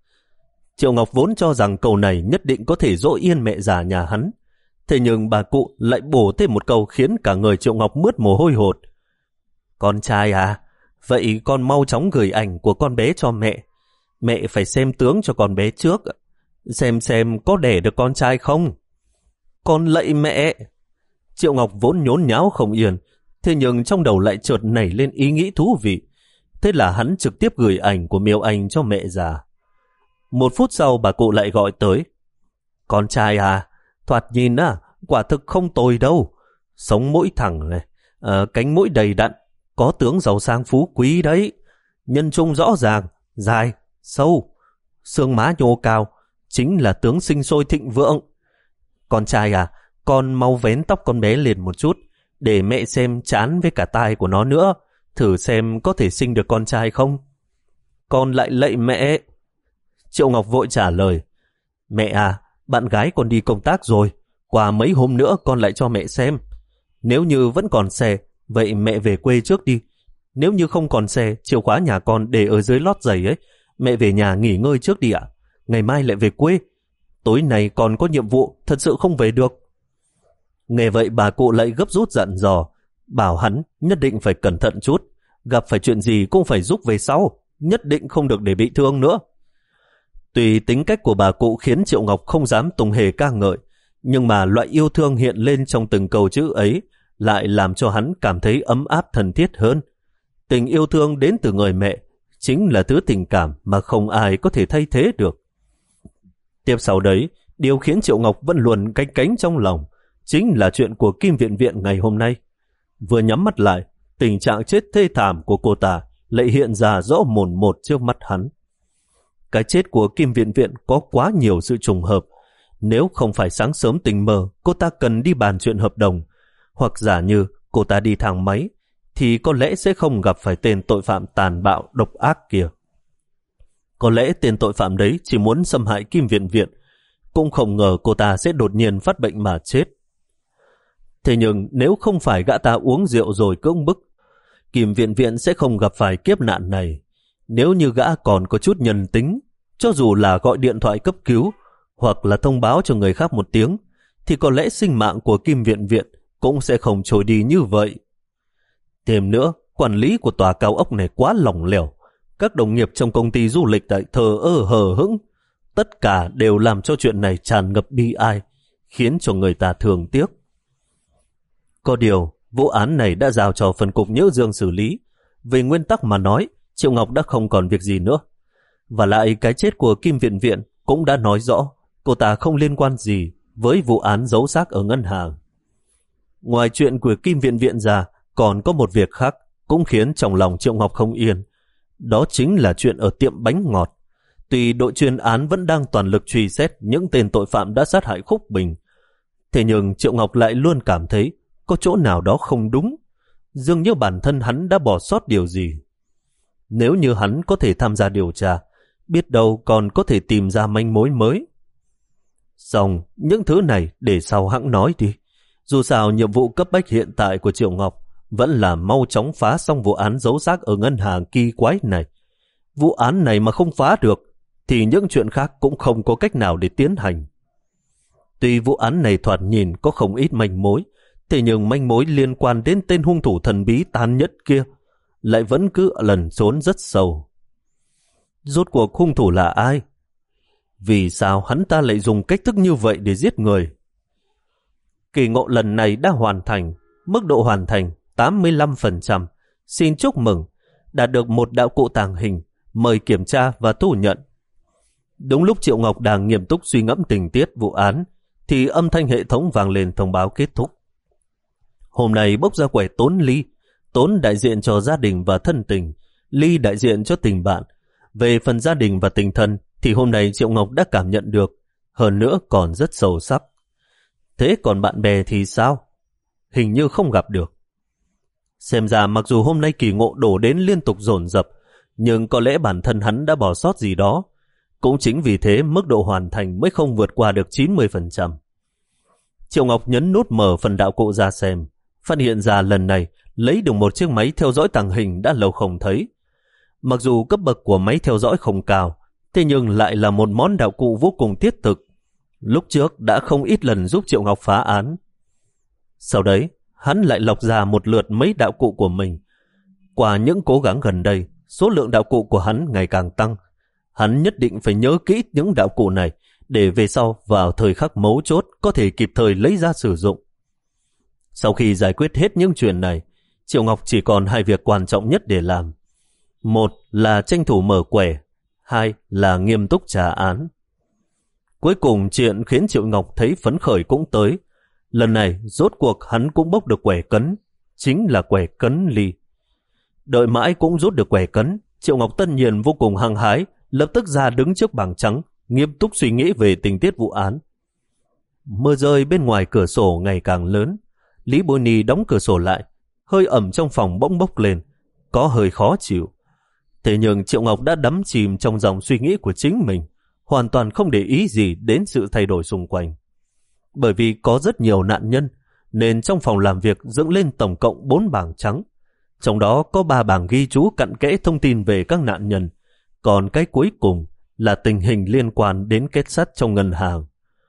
Triệu Ngọc vốn cho rằng câu này nhất định có thể dỗ yên mẹ già nhà hắn. Thế nhưng bà cụ lại bổ thêm một câu khiến cả người Triệu Ngọc mướt mồ hôi hột. Con trai à, vậy con mau chóng gửi ảnh của con bé cho mẹ. Mẹ phải xem tướng cho con bé trước, xem xem có đẻ được con trai không. Con lạy mẹ! Triệu Ngọc vốn nhốn nháo không yên, thế nhưng trong đầu lại chợt nảy lên ý nghĩ thú vị. Thế là hắn trực tiếp gửi ảnh của Miêu Anh cho mẹ già. Một phút sau bà cụ lại gọi tới. Con trai à, thoạt nhìn á, quả thực không tồi đâu. Sống mũi thẳng này, à, cánh mũi đầy đặn, có tướng giàu sang phú quý đấy. Nhân trung rõ ràng, dài, sâu, xương má nhô cao, chính là tướng sinh sôi thịnh vượng. Con trai à, con mau vén tóc con bé lên một chút, để mẹ xem trán với cả tai của nó nữa, thử xem có thể sinh được con trai không. Con lại lạy mẹ. Triệu Ngọc vội trả lời. Mẹ à, bạn gái con đi công tác rồi, qua mấy hôm nữa con lại cho mẹ xem. Nếu như vẫn còn xe, vậy mẹ về quê trước đi. Nếu như không còn xe, chìa khóa nhà con để ở dưới lót giày ấy, mẹ về nhà nghỉ ngơi trước đi ạ. Ngày mai lại về quê. Tối nay còn có nhiệm vụ, thật sự không về được. Nghe vậy bà cụ lại gấp rút dặn dò, bảo hắn nhất định phải cẩn thận chút, gặp phải chuyện gì cũng phải giúp về sau, nhất định không được để bị thương nữa. Tuy tính cách của bà cụ khiến Triệu Ngọc không dám tung hề ca ngợi, nhưng mà loại yêu thương hiện lên trong từng câu chữ ấy lại làm cho hắn cảm thấy ấm áp thân thiết hơn. Tình yêu thương đến từ người mẹ chính là thứ tình cảm mà không ai có thể thay thế được. Tiếp sau đấy, điều khiến Triệu Ngọc vẫn luôn canh cánh trong lòng chính là chuyện của Kim Viện Viện ngày hôm nay. Vừa nhắm mắt lại, tình trạng chết thê thảm của cô ta lại hiện ra rõ mồn một trước mắt hắn. cái chết của Kim Viện Viện có quá nhiều sự trùng hợp. Nếu không phải sáng sớm tình mơ cô ta cần đi bàn chuyện hợp đồng, hoặc giả như cô ta đi thang máy, thì có lẽ sẽ không gặp phải tên tội phạm tàn bạo độc ác kia. Có lẽ tên tội phạm đấy chỉ muốn xâm hại Kim Viện Viện, cũng không ngờ cô ta sẽ đột nhiên phát bệnh mà chết. Thế nhưng nếu không phải gã ta uống rượu rồi cưỡng bức, Kim Viện Viện sẽ không gặp phải kiếp nạn này. Nếu như gã còn có chút nhân tính, cho dù là gọi điện thoại cấp cứu hoặc là thông báo cho người khác một tiếng, thì có lẽ sinh mạng của Kim Viện Viện cũng sẽ không trôi đi như vậy. Thêm nữa, quản lý của tòa cao ốc này quá lỏng lẻo. Các đồng nghiệp trong công ty du lịch tại thờ ơ hờ hững. Tất cả đều làm cho chuyện này tràn ngập bi ai, khiến cho người ta thương tiếc. Có điều, vụ án này đã giao cho phân cục Nhữ Dương xử lý. Về nguyên tắc mà nói, Triệu Ngọc đã không còn việc gì nữa. Và lại cái chết của Kim Viện Viện cũng đã nói rõ cô ta không liên quan gì với vụ án giấu xác ở ngân hàng. Ngoài chuyện của Kim Viện Viện ra, còn có một việc khác cũng khiến trong lòng Triệu Ngọc không yên. Đó chính là chuyện ở tiệm bánh ngọt. Tuy đội chuyên án vẫn đang toàn lực truy xét những tên tội phạm đã sát hại Khúc Bình, thế nhưng Triệu Ngọc lại luôn cảm thấy có chỗ nào đó không đúng. Dường như bản thân hắn đã bỏ sót điều gì. Nếu như hắn có thể tham gia điều tra, biết đâu còn có thể tìm ra manh mối mới. Xong, những thứ này để sau hãng nói đi. Dù sao nhiệm vụ cấp bách hiện tại của Triệu Ngọc vẫn là mau chóng phá xong vụ án giấu xác ở ngân hàng kỳ quái này. Vụ án này mà không phá được, thì những chuyện khác cũng không có cách nào để tiến hành. Tuy vụ án này thoạt nhìn có không ít manh mối, thế nhưng manh mối liên quan đến tên hung thủ thần bí tàn nhẫn kia lại vẫn cứ lẩn trốn rất sâu. Rốt cuộc hung thủ là ai? Vì sao hắn ta lại dùng cách thức như vậy để giết người? Kỳ ngộ lần này đã hoàn thành, mức độ hoàn thành tám mươi lăm phần trăm. Xin chúc mừng, đạt được một đạo cụ tàng hình, mời kiểm tra và thu nhận. Đúng lúc Triệu Ngọc đang nghiêm túc suy ngẫm tình tiết vụ án, thì âm thanh hệ thống vang lên thông báo kết thúc. Hôm nay bốc ra quẻ Tốn Ly, Tốn đại diện cho gia đình và thân tình, Ly đại diện cho tình bạn. Về phần gia đình và tình thân thì hôm nay Triệu Ngọc đã cảm nhận được, hơn nữa còn rất sâu sắc. Thế còn bạn bè thì sao? Hình như không gặp được. Xem ra mặc dù hôm nay kỳ ngộ đổ đến liên tục dồn dập, nhưng có lẽ bản thân hắn đã bỏ sót gì đó. Cũng chính vì thế mức độ hoàn thành mới không vượt qua được chín mươi phần trăm. Triệu Ngọc nhấn nút mở phần đạo cụ ra xem, phát hiện ra lần này lấy được một chiếc máy theo dõi tàng hình đã lâu không thấy. Mặc dù cấp bậc của máy theo dõi không cao, thế nhưng lại là một món đạo cụ vô cùng thiết thực. Lúc trước đã không ít lần giúp Triệu Ngọc phá án. Sau đấy, hắn lại lọc ra một lượt mấy đạo cụ của mình. Qua những cố gắng gần đây, số lượng đạo cụ của hắn ngày càng tăng. Hắn nhất định phải nhớ kỹ những đạo cụ này để về sau vào thời khắc mấu chốt có thể kịp thời lấy ra sử dụng. Sau khi giải quyết hết những chuyện này, Triệu Ngọc chỉ còn hai việc quan trọng nhất để làm. Một là tranh thủ mở quẻ, hai là nghiêm túc trả án. Cuối cùng chuyện khiến Triệu Ngọc thấy phấn khởi cũng tới. Lần này rốt cuộc hắn cũng bốc được quẻ cấn, chính là quẻ cấn ly. Đợi mãi cũng rút được quẻ cấn, Triệu Ngọc tất nhiên vô cùng hăng hái, lập tức ra đứng trước bảng trắng, nghiêm túc suy nghĩ về tình tiết vụ án. Mưa rơi bên ngoài cửa sổ ngày càng lớn. Lý Bôi Ni đóng cửa sổ lại, hơi ẩm trong phòng bỗng bốc lên, có hơi khó chịu. Thế nhưng Triệu Ngọc đã đắm chìm trong dòng suy nghĩ của chính mình, hoàn toàn không để ý gì đến sự thay đổi xung quanh. Bởi vì có rất nhiều nạn nhân, nên trong phòng làm việc dựng lên tổng cộng bốn bảng trắng. Trong đó có ba bảng ghi chú cặn kẽ thông tin về các nạn nhân, còn cái cuối cùng là tình hình liên quan đến kết sắt trong ngân hàng.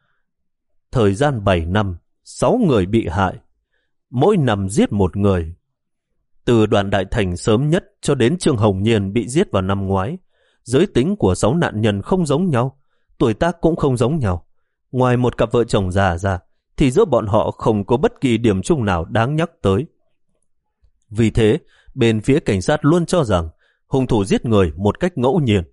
Thời gian bảy năm, sáu người bị hại, mỗi năm giết một người. Từ Đoàn Đại Thành sớm nhất cho đến Trương Hồng Nhiên bị giết vào năm ngoái, giới tính của sáu nạn nhân không giống nhau, tuổi tác cũng không giống nhau. Ngoài một cặp vợ chồng già ra, thì giữa bọn họ không có bất kỳ điểm chung nào đáng nhắc tới. Vì thế, bên phía cảnh sát luôn cho rằng hung thủ giết người một cách ngẫu nhiên.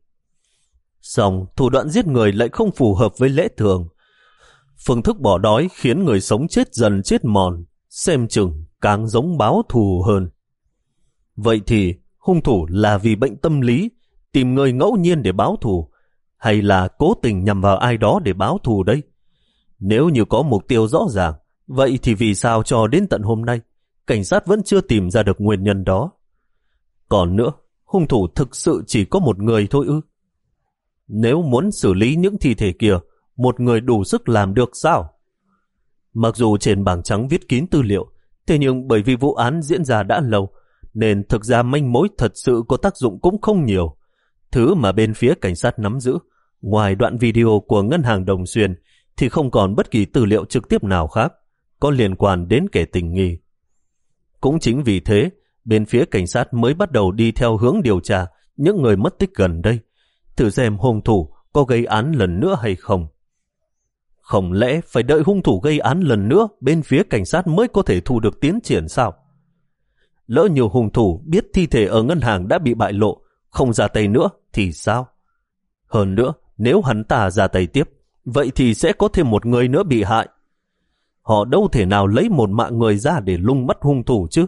Song thủ đoạn giết người lại không phù hợp với lẽ thường. Phương thức bỏ đói khiến người sống chết dần chết mòn, xem chừng càng giống báo thù hơn. Vậy thì hung thủ là vì bệnh tâm lý, tìm người ngẫu nhiên để báo thù, hay là cố tình nhằm vào ai đó để báo thù đây? Nếu như có mục tiêu rõ ràng, vậy thì vì sao cho đến tận hôm nay, cảnh sát vẫn chưa tìm ra được nguyên nhân đó? Còn nữa, hung thủ thực sự chỉ có một người thôi ư? Nếu muốn xử lý những thi thể kia, một người đủ sức làm được sao? Mặc dù trên bảng trắng viết kín tư liệu, thế nhưng bởi vì vụ án diễn ra đã lâu, nên thực ra manh mối thật sự có tác dụng cũng không nhiều. Thứ mà bên phía cảnh sát nắm giữ, ngoài đoạn video của ngân hàng Đồng Xuyên, thì không còn bất kỳ tư liệu trực tiếp nào khác có liên quan đến kẻ tình nghi. Cũng chính vì thế, bên phía cảnh sát mới bắt đầu đi theo hướng điều tra những người mất tích gần đây, thử xem hung thủ có gây án lần nữa hay không. Không lẽ phải đợi hung thủ gây án lần nữa bên phía cảnh sát mới có thể thu được tiến triển sao? Lỡ nhiều hung thủ biết thi thể ở ngân hàng đã bị bại lộ, không ra tay nữa thì sao? Hơn nữa, nếu hắn ta ra tay tiếp, vậy thì sẽ có thêm một người nữa bị hại. Họ đâu thể nào lấy một mạng người ra để lung mắt hung thủ chứ.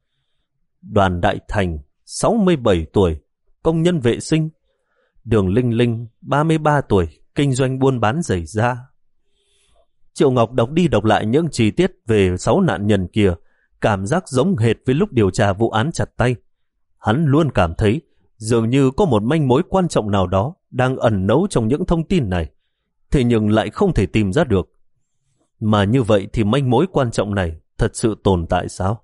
Đoàn Đại Thành, sáu mươi bảy tuổi, công nhân vệ sinh. Đường Linh Linh, ba mươi ba tuổi, kinh doanh buôn bán giày da. Triệu Ngọc đọc đi đọc lại những chi tiết về sáu nạn nhân kia, cảm giác giống hệt với lúc điều tra vụ án chặt tay. Hắn luôn cảm thấy dường như có một manh mối quan trọng nào đó đang ẩn nấu trong những thông tin này, thế nhưng lại không thể tìm ra được. Mà như vậy thì manh mối quan trọng này thật sự tồn tại sao?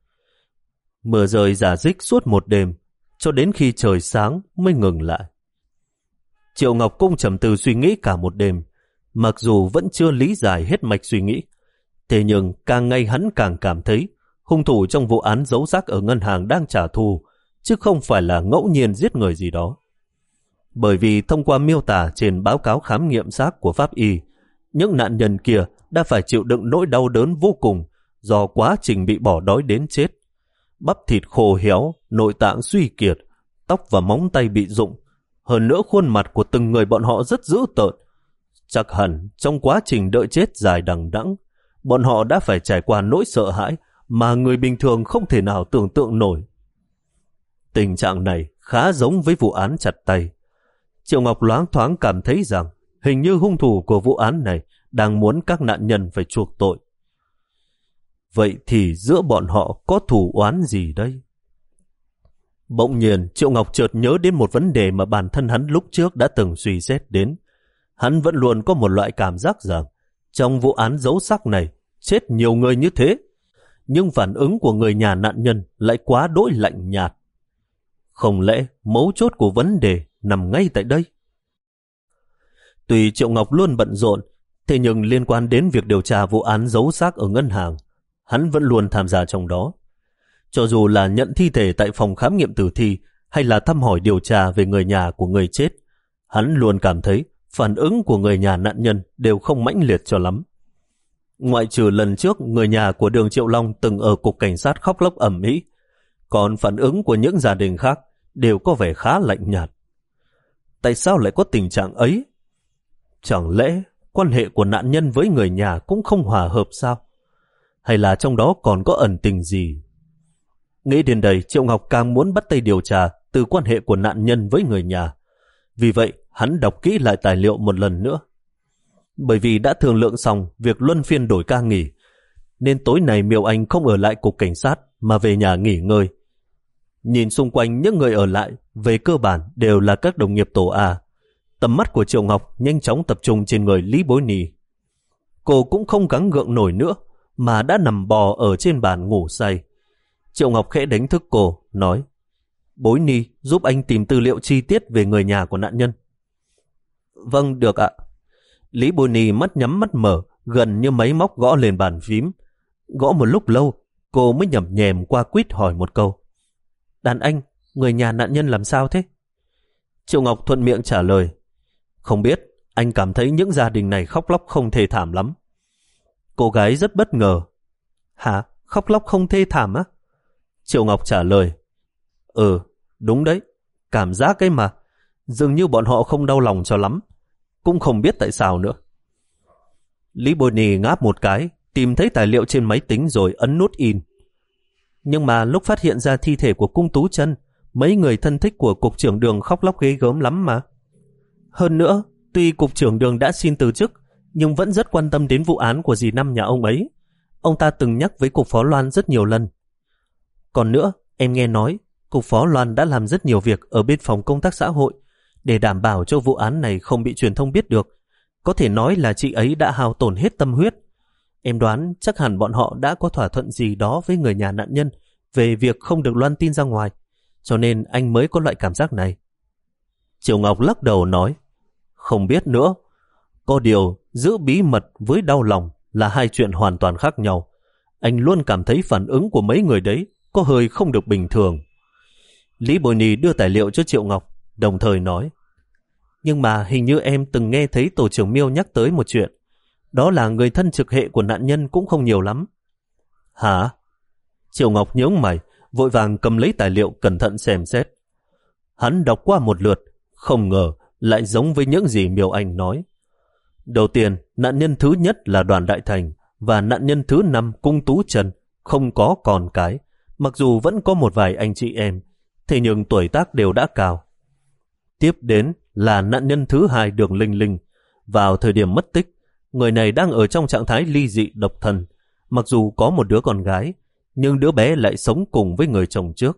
Mưa rơi rả rích suốt một đêm, cho đến khi trời sáng mới ngừng lại. Triệu Ngọc Cung trầm tư suy nghĩ cả một đêm, mặc dù vẫn chưa lý giải hết mạch suy nghĩ. Thế nhưng càng ngày hắn càng cảm thấy hung thủ trong vụ án giấu xác ở ngân hàng đang trả thù, chứ không phải là ngẫu nhiên giết người gì đó. Bởi vì thông qua miêu tả trên báo cáo khám nghiệm xác của pháp y, những nạn nhân kia đã phải chịu đựng nỗi đau đớn vô cùng do quá trình bị bỏ đói đến chết. Bắp thịt khô héo, nội tạng suy kiệt, tóc và móng tay bị rụng. Hơn nữa khuôn mặt của từng người bọn họ rất dữ tợn. Chắc hẳn trong quá trình đợi chết dài đằng đẵng, bọn họ đã phải trải qua nỗi sợ hãi mà người bình thường không thể nào tưởng tượng nổi. Tình trạng này khá giống với vụ án chặt tay. Triệu Ngọc loáng thoáng cảm thấy rằng hình như hung thủ của vụ án này đang muốn các nạn nhân phải chuộc tội. Vậy thì giữa bọn họ có thù oán gì đây? Bỗng nhiên Triệu Ngọc chợt nhớ đến một vấn đề mà bản thân hắn lúc trước đã từng suy xét đến. Hắn vẫn luôn có một loại cảm giác rằng trong vụ án giấu xác này chết nhiều người như thế, nhưng phản ứng của người nhà nạn nhân lại quá đỗi lạnh nhạt. Không lẽ mấu chốt của vấn đề nằm ngay tại đây? Tuy Triệu Ngọc luôn bận rộn, thế nhưng liên quan đến việc điều tra vụ án giấu xác ở ngân hàng, hắn vẫn luôn tham gia trong đó. Cho dù là nhận thi thể tại phòng khám nghiệm tử thi hay là thăm hỏi điều tra về người nhà của người chết, hắn luôn cảm thấy phản ứng của người nhà nạn nhân đều không mãnh liệt cho lắm. Ngoại trừ lần trước người nhà của Đường Triệu Long từng ở cục cảnh sát khóc lóc ầm ĩ, còn phản ứng của những gia đình khác đều có vẻ khá lạnh nhạt. Tại sao lại có tình trạng ấy? Chẳng lẽ quan hệ của nạn nhân với người nhà cũng không hòa hợp sao? Hay là trong đó còn có ẩn tình gì? Nghĩ đến đây, Triệu Ngọc càng muốn bắt tay điều tra từ quan hệ của nạn nhân với người nhà. Vì vậy, hắn đọc kỹ lại tài liệu một lần nữa. Bởi vì đã thương lượng xong việc luân phiên đổi ca nghỉ, nên tối nay Miêu Anh không ở lại cục cảnh sát mà về nhà nghỉ ngơi. Nhìn xung quanh những người ở lại, về cơ bản đều là các đồng nghiệp tổ A. Tầm mắt của Triệu Ngọc nhanh chóng tập trung trên người Lý Bối Nì. Cô cũng không gắng gượng nổi nữa, mà đã nằm bò ở trên bàn ngủ say. Triệu Ngọc khẽ đánh thức cô, nói: Bối Nì, giúp anh tìm tư liệu chi tiết về người nhà của nạn nhân. Vâng, được ạ. Lý Bối Nì mắt nhắm mắt mở, gần như máy móc gõ lên bàn phím. Gõ một lúc lâu, cô mới nhẩm nhèm qua quýt hỏi một câu: Đàn anh, người nhà nạn nhân làm sao thế? Triệu Ngọc thuận miệng trả lời: Không biết, anh cảm thấy những gia đình này khóc lóc không thê thảm lắm. Cô gái rất bất ngờ. Hả? Khóc lóc không thê thảm á? Triệu Ngọc trả lời: Ừ, đúng đấy. Cảm giác ấy mà, dường như bọn họ không đau lòng cho lắm. Cũng không biết tại sao nữa. Lý Bồi Nì ngáp một cái, tìm thấy tài liệu trên máy tính rồi ấn nút in. Nhưng mà lúc phát hiện ra thi thể của Cung Tú Chân, mấy người thân thích của cục trưởng Đường khóc lóc ghê gớm lắm mà. Hơn nữa, tuy cục trưởng Đường đã xin từ chức, nhưng vẫn rất quan tâm đến vụ án của dì Năm nhà ông ấy. Ông ta từng nhắc với cục phó Loan rất nhiều lần. Còn nữa, em nghe nói, cục phó Loan đã làm rất nhiều việc ở bên phòng công tác xã hội để đảm bảo cho vụ án này không bị truyền thông biết được. Có thể nói là chị ấy đã hao tổn hết tâm huyết. Em đoán chắc hẳn bọn họ đã có thỏa thuận gì đó với người nhà nạn nhân về việc không được loan tin ra ngoài, cho nên anh mới có loại cảm giác này. Triệu Ngọc lắc đầu nói, không biết nữa. Có điều, giữ bí mật với đau lòng là hai chuyện hoàn toàn khác nhau. Anh luôn cảm thấy phản ứng của mấy người đấy có hơi không được bình thường. Lý Bồi Nì đưa tài liệu cho Triệu Ngọc, đồng thời nói, nhưng mà hình như em từng nghe thấy tổ trưởng Miêu nhắc tới một chuyện. Đó là người thân trực hệ của nạn nhân cũng không nhiều lắm. Hả? Triệu Ngọc nhướng mày, vội vàng cầm lấy tài liệu cẩn thận xem xét. Hắn đọc qua một lượt, không ngờ lại giống với những gì Miêu Anh nói. Đầu tiên, nạn nhân thứ nhất là Đoàn Đại Thành và nạn nhân thứ năm Cung Tú Trần không có con cái, mặc dù vẫn có một vài anh chị em, thế nhưng tuổi tác đều đã cao. Tiếp đến là nạn nhân thứ hai Đường Linh Linh. Vào thời điểm mất tích, người này đang ở trong trạng thái ly dị độc thân, mặc dù có một đứa con gái, nhưng đứa bé lại sống cùng với người chồng trước.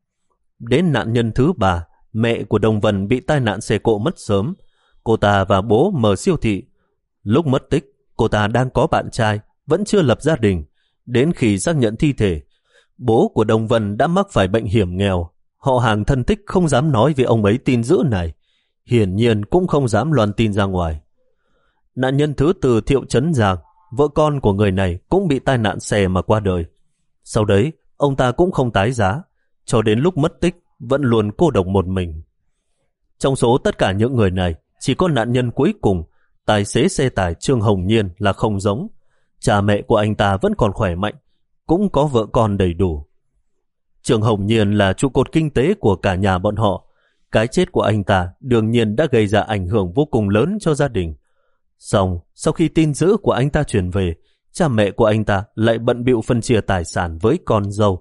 Đến nạn nhân thứ ba, mẹ của Đồng Vân bị tai nạn xe cộ mất sớm. Cô ta và bố mở siêu thị. Lúc mất tích, cô ta đang có bạn trai, vẫn chưa lập gia đình. Đến khi xác nhận thi thể, bố của Đồng Vân đã mắc phải bệnh hiểm nghèo. Họ hàng thân thích không dám nói với ông ấy tin dữ này, hiển nhiên cũng không dám loan tin ra ngoài. Nạn nhân thứ tư Thiệu Trấn Giang, vợ con của người này cũng bị tai nạn xe mà qua đời. Sau đấy, ông ta cũng không tái giá, cho đến lúc mất tích vẫn luôn cô độc một mình. Trong số tất cả những người này, chỉ có nạn nhân cuối cùng, tài xế xe tải Trương Hồng Nhiên là không giống. Cha mẹ của anh ta vẫn còn khỏe mạnh, cũng có vợ con đầy đủ. Trương Hồng Nhiên là trụ cột kinh tế của cả nhà bọn họ. Cái chết của anh ta đương nhiên đã gây ra ảnh hưởng vô cùng lớn cho gia đình. Xong, sau khi tin dữ của anh ta truyền về, cha mẹ của anh ta lại bận bịu phân chia tài sản với con dâu.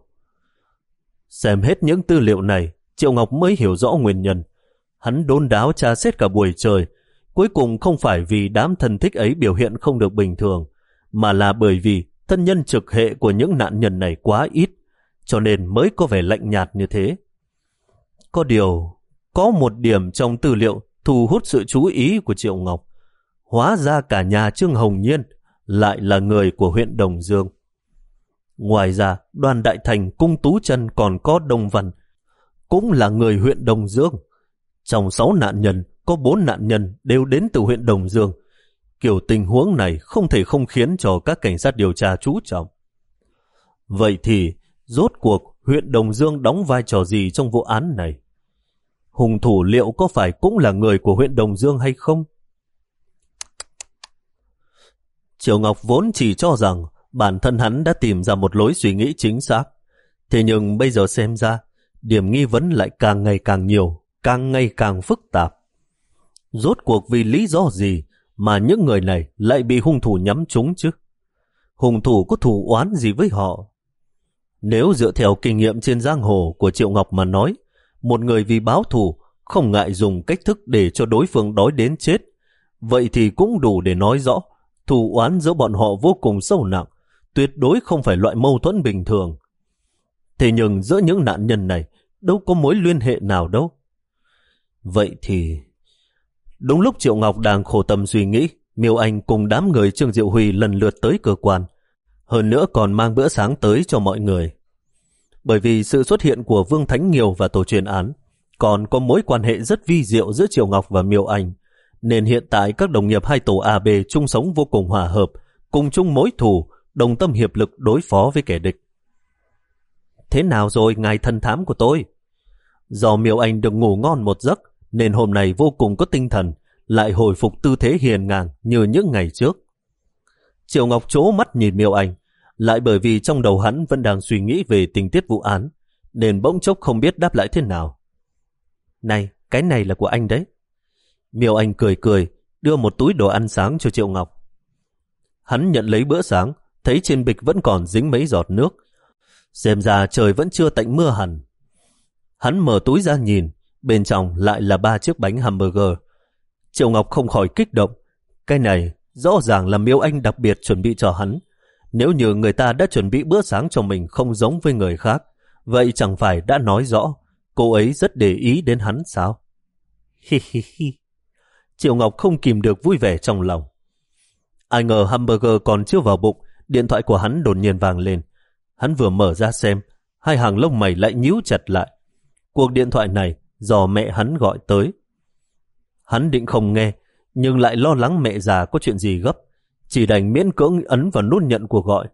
Xem hết những tư liệu này, Triệu Ngọc mới hiểu rõ nguyên nhân. Hắn đôn đáo tra xét cả buổi trời, cuối cùng không phải vì đám thân thích ấy biểu hiện không được bình thường, mà là bởi vì thân nhân trực hệ của những nạn nhân này quá ít, cho nên mới có vẻ lạnh nhạt như thế. Có điều, có một điểm trong tư liệu thu hút sự chú ý của Triệu Ngọc. Hóa ra cả nhà Trương Hồng Nhiên lại là người của huyện Đồng Dương. Ngoài ra, Đoàn Đại Thành, Cung Tú Trân còn có Đồng Văn, cũng là người huyện Đồng Dương. Trong sáu nạn nhân, có bốn nạn nhân đều đến từ huyện Đồng Dương. Kiểu tình huống này không thể không khiến cho các cảnh sát điều tra chú trọng. Vậy thì, rốt cuộc huyện Đồng Dương đóng vai trò gì trong vụ án này? Hung thủ liệu có phải cũng là người của huyện Đồng Dương hay không? Triệu Ngọc vốn chỉ cho rằng bản thân hắn đã tìm ra một lối suy nghĩ chính xác. Thế nhưng bây giờ xem ra, điểm nghi vấn lại càng ngày càng nhiều, càng ngày càng phức tạp. Rốt cuộc vì lý do gì mà những người này lại bị hung thủ nhắm trúng chứ? Hung thủ có thù oán gì với họ? Nếu dựa theo kinh nghiệm trên giang hồ của Triệu Ngọc mà nói, một người vì báo thù không ngại dùng cách thức để cho đối phương đói đến chết, vậy thì cũng đủ để nói rõ thù oán giữa bọn họ vô cùng sâu nặng, tuyệt đối không phải loại mâu thuẫn bình thường. Thế nhưng giữa những nạn nhân này đâu có mối liên hệ nào đâu. Vậy thì... Đúng lúc Triệu Ngọc đang khổ tâm suy nghĩ, Miêu Anh cùng đám người Trương Diệu Huy lần lượt tới cơ quan, hơn nữa còn mang bữa sáng tới cho mọi người. Bởi vì sự xuất hiện của Vương Thánh Nghiêu và tổ chuyên án, còn có mối quan hệ rất vi diệu giữa Triệu Ngọc và Miêu Anh, nên hiện tại các đồng nghiệp hai tổ a bê chung sống vô cùng hòa hợp, cùng chung mối thù, đồng tâm hiệp lực đối phó với kẻ địch. Thế nào rồi ngài thân thám của tôi? Do Miêu Anh được ngủ ngon một giấc, nên hôm nay vô cùng có tinh thần, lại hồi phục tư thế hiền ngang như những ngày trước. Triệu Ngọc trố mắt nhìn Miêu Anh, lại bởi vì trong đầu hắn vẫn đang suy nghĩ về tình tiết vụ án, nên bỗng chốc không biết đáp lại thế nào. Này, cái này là của anh đấy. Miêu Anh cười cười, đưa một túi đồ ăn sáng cho Triệu Ngọc. Hắn nhận lấy bữa sáng, thấy trên bịch vẫn còn dính mấy giọt nước. Xem ra trời vẫn chưa tạnh mưa hẳn. Hắn mở túi ra nhìn, bên trong lại là ba chiếc bánh hamburger. Triệu Ngọc không khỏi kích động. Cái này rõ ràng là Miêu Anh đặc biệt chuẩn bị cho hắn. Nếu như người ta đã chuẩn bị bữa sáng cho mình không giống với người khác, vậy chẳng phải đã nói rõ cô ấy rất để ý đến hắn sao? Hi hi hi. Triệu Ngọc không kìm được vui vẻ trong lòng. Ai ngờ hamburger còn chưa vào bụng, điện thoại của hắn đột nhiên vang lên. Hắn vừa mở ra xem, hai hàng lông mày lại nhíu chặt lại. Cuộc điện thoại này do mẹ hắn gọi tới. Hắn định không nghe, nhưng lại lo lắng mẹ già có chuyện gì gấp, chỉ đành miễn cưỡng ấn vào nút nhận cuộc gọi.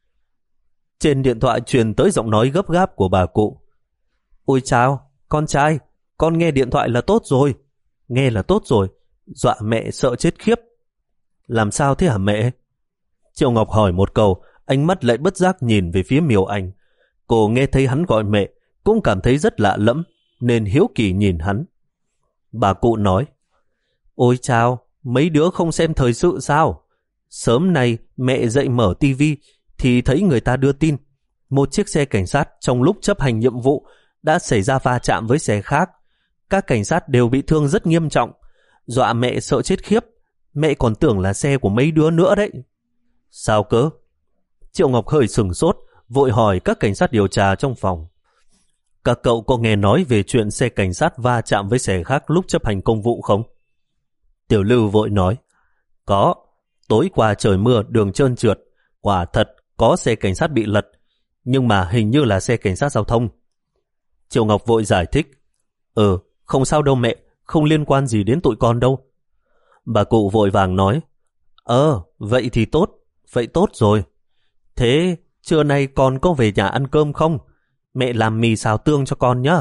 Trên điện thoại truyền tới giọng nói gấp gáp của bà cụ. Ôi chao, con trai, con nghe điện thoại là tốt rồi. Nghe là tốt rồi, dọa mẹ sợ chết khiếp. Làm sao thế hả mẹ? Triệu Ngọc hỏi một câu, ánh mắt lại bất giác nhìn về phía Miêu Anh. Cô nghe thấy hắn gọi mẹ, cũng cảm thấy rất lạ lẫm, nên hiếu kỳ nhìn hắn. Bà cụ nói, ôi chao, mấy đứa không xem thời sự sao? Sớm nay mẹ dậy mở tivi thì thấy người ta đưa tin. Một chiếc xe cảnh sát trong lúc chấp hành nhiệm vụ đã xảy ra va chạm với xe khác. Các cảnh sát đều bị thương rất nghiêm trọng. Dọa mẹ sợ chết khiếp. Mẹ còn tưởng là xe của mấy đứa nữa đấy. Sao cơ? Triệu Ngọc hơi sừng sốt, vội hỏi các cảnh sát điều tra trong phòng. Các cậu có nghe nói về chuyện xe cảnh sát va chạm với xe khác lúc chấp hành công vụ không? Tiểu Lưu vội nói, có. Tối qua trời mưa, đường trơn trượt. Quả thật có xe cảnh sát bị lật, nhưng mà hình như là xe cảnh sát giao thông. Triệu Ngọc vội giải thích, Ừ, không sao đâu mẹ, không liên quan gì đến tụi con đâu. Bà cụ vội vàng nói, Ờ, vậy thì tốt, vậy tốt rồi. Thế trưa nay con có về nhà ăn cơm không? Mẹ làm mì xào tương cho con nhá.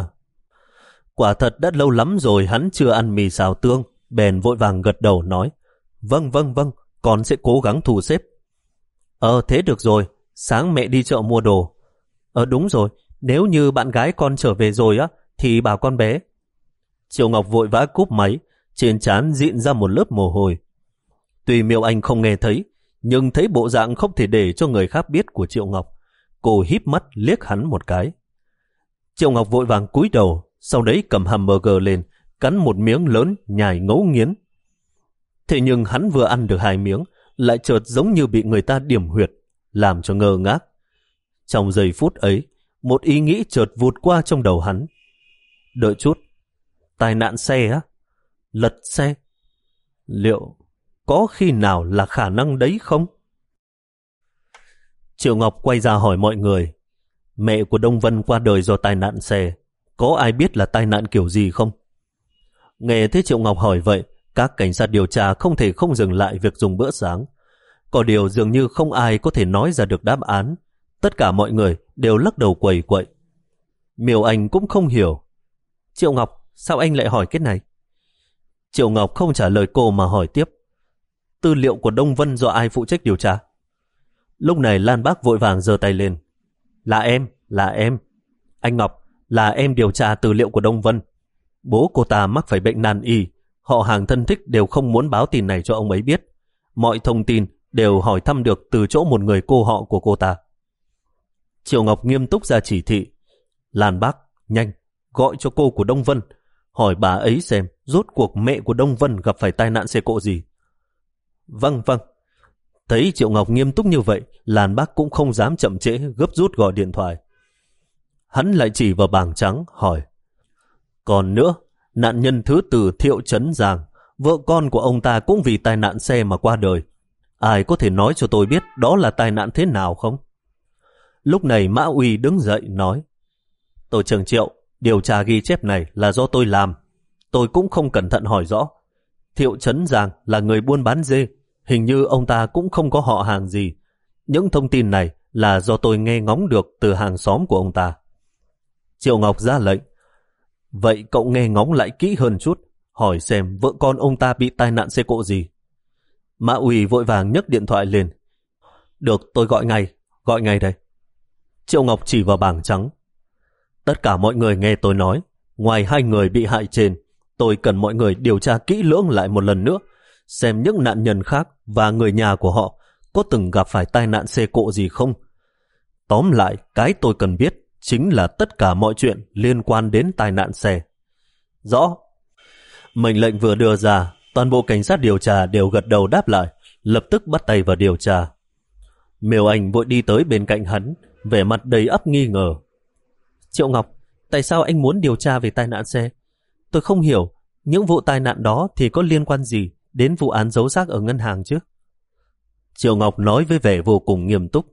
Quả thật đã lâu lắm rồi hắn chưa ăn mì xào tương, bèn vội vàng gật đầu nói, Vâng vâng vâng, con sẽ cố gắng thu xếp. Ờ thế được rồi, sáng mẹ đi chợ mua đồ. Ờ đúng rồi, nếu như bạn gái con trở về rồi á, thì bảo con bé. Triệu Ngọc vội vã cúp máy, trên trán dịn ra một lớp mồ hôi. Tuy Miêu Anh không nghe thấy, nhưng thấy bộ dạng không thể để cho người khác biết của Triệu Ngọc. Cô híp mắt liếc hắn một cái. Triệu Ngọc vội vàng cúi đầu, sau đấy cầm hamburger lên, cắn một miếng lớn, nhai ngấu nghiến. Thế nhưng hắn vừa ăn được hai miếng, lại chợt giống như bị người ta điểm huyệt, làm cho ngơ ngác. Trong giây phút ấy, một ý nghĩ chợt vụt qua trong đầu hắn. Đợi chút, tai nạn xe á? Lật xe? Liệu có khi nào là khả năng đấy không? Triệu Ngọc quay ra hỏi mọi người, mẹ của Đông Vân qua đời do tai nạn xe, có ai biết là tai nạn kiểu gì không? Nghe thấy Triệu Ngọc hỏi vậy, các cảnh sát điều tra không thể không dừng lại việc dùng bữa sáng. Có điều dường như không ai có thể nói ra được đáp án. Tất cả mọi người đều lắc đầu quầy quậy. Miêu Anh cũng không hiểu. Triệu Ngọc, sao anh lại hỏi cái này? Triệu Ngọc không trả lời cô mà hỏi tiếp. Tư liệu của Đông Vân do ai phụ trách điều tra? Lúc này Lan Bác vội vàng giơ tay lên. Là em, là em. Anh Ngọc, là em điều tra tư liệu của Đông Vân. Bố cô ta mắc phải bệnh nan y. Họ hàng thân thích đều không muốn báo tin này cho ông ấy biết. Mọi thông tin đều hỏi thăm được từ chỗ một người cô họ của cô ta. Triệu Ngọc nghiêm túc ra chỉ thị. Lan Bác, nhanh, gọi cho cô của Đông Vân. Hỏi bà ấy xem rốt cuộc mẹ của Đông Vân gặp phải tai nạn xe cộ gì. Vâng, vâng. Thấy Triệu Ngọc nghiêm túc như vậy, Lan Bác cũng không dám chậm trễ, gấp rút gọi điện thoại. Hắn lại chỉ vào bảng trắng, hỏi. Còn nữa, nạn nhân thứ tư Thiệu Trấn Giang, vợ con của ông ta cũng vì tai nạn xe mà qua đời. Ai có thể nói cho tôi biết đó là tai nạn thế nào không? Lúc này Mã Uy đứng dậy nói, Tổ trưởng Triệu, điều tra ghi chép này là do tôi làm. Tôi cũng không cẩn thận hỏi rõ. Thiệu Trấn Giang là người buôn bán dê, hình như ông ta cũng không có họ hàng gì. Những thông tin này là do tôi nghe ngóng được từ hàng xóm của ông ta. Triệu Ngọc ra lệnh. Vậy cậu nghe ngóng lại kỹ hơn chút, hỏi xem vợ con ông ta bị tai nạn xe cộ gì. Mã Uy vội vàng nhấc điện thoại lên. Được, tôi gọi ngay, gọi ngay đây. Triệu Ngọc chỉ vào bảng trắng. Tất cả mọi người nghe tôi nói, ngoài hai người bị hại trên, tôi cần mọi người điều tra kỹ lưỡng lại một lần nữa, xem những nạn nhân khác và người nhà của họ có từng gặp phải tai nạn xe cộ gì không. Tóm lại, cái tôi cần biết chính là tất cả mọi chuyện liên quan đến tai nạn xe. Rõ. Mệnh lệnh vừa đưa ra, Toàn bộ cảnh sát điều tra đều gật đầu đáp lại, lập tức bắt tay vào điều tra. Miêu Anh vội đi tới bên cạnh hắn, vẻ mặt đầy ắp nghi ngờ. Triệu Ngọc, tại sao anh muốn điều tra về tai nạn xe? Tôi không hiểu, những vụ tai nạn đó thì có liên quan gì đến vụ án giấu xác ở ngân hàng chứ? Triệu Ngọc nói với vẻ vô cùng nghiêm túc.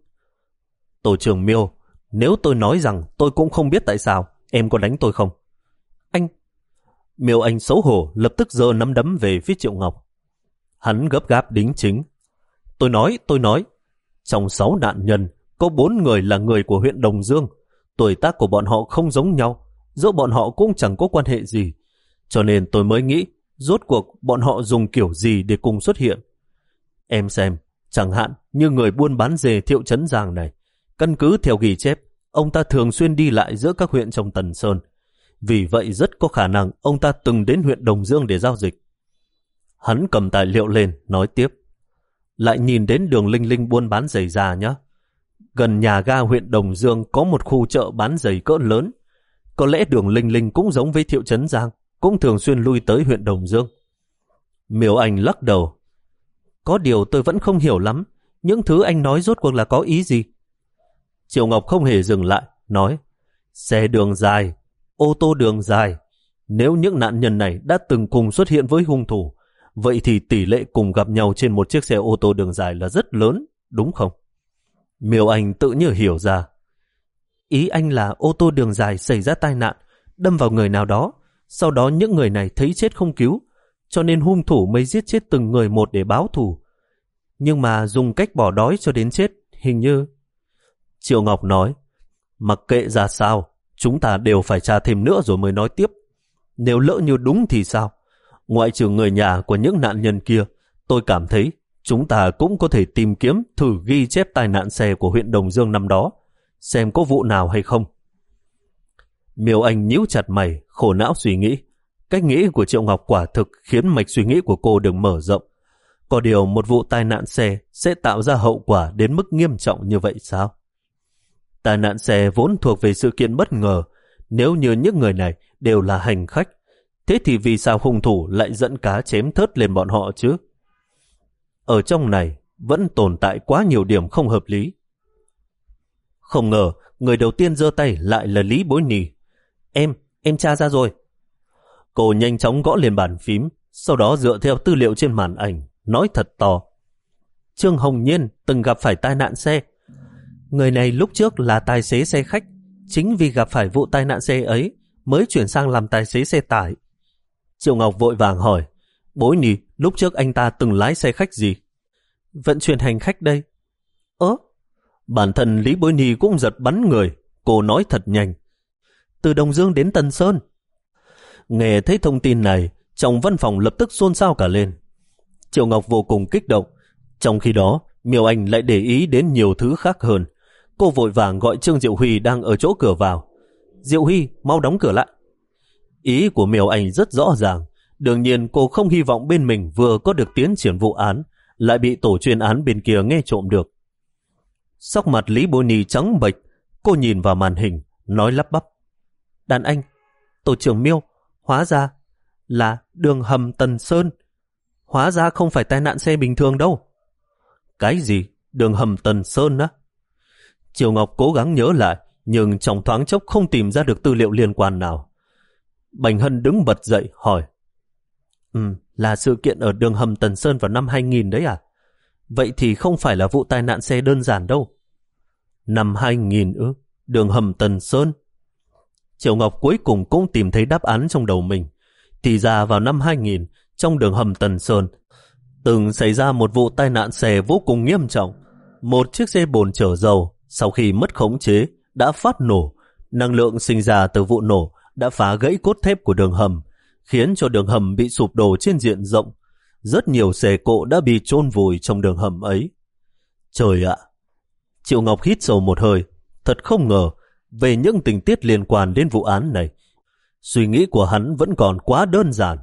Tổ trưởng Miêu, nếu tôi nói rằng tôi cũng không biết tại sao, em có đánh tôi không? Anh... Miêu Anh xấu hổ lập tức giơ nắm đấm về phía Triệu Ngọc. Hắn gấp gáp đính chính. Tôi nói, tôi nói, trong sáu nạn nhân, có bốn người là người của huyện Đồng Dương. Tuổi tác của bọn họ không giống nhau, giữa bọn họ cũng chẳng có quan hệ gì. Cho nên tôi mới nghĩ, rốt cuộc bọn họ dùng kiểu gì để cùng xuất hiện. Em xem, chẳng hạn như người buôn bán dê Thiệu Trấn Giang này, căn cứ theo ghi chép, ông ta thường xuyên đi lại giữa các huyện trong Tần Sơn. Vì vậy rất có khả năng ông ta từng đến huyện Đồng Dương để giao dịch. Hắn cầm tài liệu lên, nói tiếp. Lại nhìn đến đường Linh Linh buôn bán giày da nhé. Gần nhà ga huyện Đồng Dương có một khu chợ bán giày cỡ lớn. Có lẽ đường Linh Linh cũng giống với Thiệu Trấn Giang, cũng thường xuyên lui tới huyện Đồng Dương. Miêu Anh lắc đầu. Có điều tôi vẫn không hiểu lắm, những thứ anh nói rốt cuộc là có ý gì? Triệu Ngọc không hề dừng lại, nói. Xe đường dài, ô tô đường dài. Nếu những nạn nhân này đã từng cùng xuất hiện với hung thủ, vậy thì tỷ lệ cùng gặp nhau trên một chiếc xe ô tô đường dài là rất lớn, đúng không? Miêu Anh tự như hiểu ra. Ý anh là ô tô đường dài xảy ra tai nạn, đâm vào người nào đó, sau đó những người này thấy chết không cứu, cho nên hung thủ mới giết chết từng người một để báo thù. Nhưng mà dùng cách bỏ đói cho đến chết, hình như... Triệu Ngọc nói, mặc kệ ra sao, chúng ta đều phải tra thêm nữa rồi mới nói tiếp. Nếu lỡ như đúng thì sao? Ngoại trừ người nhà của những nạn nhân kia, tôi cảm thấy chúng ta cũng có thể tìm kiếm thử ghi chép tai nạn xe của huyện Đồng Dương năm đó, xem có vụ nào hay không. Miêu Anh nhíu chặt mày, khổ não suy nghĩ. Cách nghĩ của Triệu Ngọc quả thực khiến mạch suy nghĩ của cô được mở rộng. Có điều một vụ tai nạn xe sẽ tạo ra hậu quả đến mức nghiêm trọng như vậy sao? Tai nạn xe vốn thuộc về sự kiện bất ngờ. Nếu như những người này đều là hành khách, thế thì vì sao hung thủ lại dẫn cá chém thớt lên bọn họ chứ? Ở trong này vẫn tồn tại quá nhiều điểm không hợp lý. Không ngờ người đầu tiên giơ tay lại là Lý Bối Nì. Em, em tra ra rồi. Cô nhanh chóng gõ lên bàn phím, sau đó dựa theo tư liệu trên màn ảnh, nói thật to. Trương Hồng Nhiên từng gặp phải tai nạn xe. Người này lúc trước là tài xế xe khách, chính vì gặp phải vụ tai nạn xe ấy mới chuyển sang làm tài xế xe tải. Triệu Ngọc vội vàng hỏi, Bối Nì, lúc trước anh ta từng lái xe khách gì? Vận chuyển hành khách đây. Ơ? Bản thân Lý Bối Nì cũng giật bắn người, cô nói thật nhanh. Từ Đồng Dương đến Tân Sơn. Nghe thấy thông tin này, trong văn phòng lập tức xôn xao cả lên. Triệu Ngọc vô cùng kích động. Trong khi đó, Miêu Anh lại để ý đến nhiều thứ khác hơn. Cô vội vàng gọi Trương Diệu Huy đang ở chỗ cửa vào. Diệu Huy, mau đóng cửa lại. Ý của Miêu Anh rất rõ ràng. Đương nhiên cô không hy vọng bên mình vừa có được tiến triển vụ án, lại bị tổ chuyên án bên kia nghe trộm được. Sắc mặt Lý Bối Nì trắng bệch, cô nhìn vào màn hình, nói lắp bắp. Đàn anh, tổ trưởng Miêu, hóa ra là đường hầm Tần Sơn. Hóa ra không phải tai nạn xe bình thường đâu. Cái gì? Đường hầm Tần Sơn á? Triều Ngọc cố gắng nhớ lại, nhưng trong thoáng chốc không tìm ra được tư liệu liên quan nào. Bành Hân đứng bật dậy hỏi. Ừ, là sự kiện ở đường hầm Tần Sơn vào năm hai nghìn đấy à? Vậy thì không phải là vụ tai nạn xe đơn giản đâu. Năm hai nghìn ư? Đường hầm Tần Sơn? Triệu Ngọc cuối cùng cũng tìm thấy đáp án trong đầu mình. Thì ra vào năm hai nghìn, trong đường hầm Tần Sơn, từng xảy ra một vụ tai nạn xe vô cùng nghiêm trọng. Một chiếc xe bồn chở dầu, sau khi mất khống chế, đã phát nổ. Năng lượng sinh ra từ vụ nổ đã phá gãy cốt thép của đường hầm, khiến cho đường hầm bị sụp đổ trên diện rộng. Rất nhiều xe cộ đã bị chôn vùi trong đường hầm ấy. Trời ạ! Triệu Ngọc hít sâu một hơi. Thật không ngờ, về những tình tiết liên quan đến vụ án này, suy nghĩ của hắn vẫn còn quá đơn giản.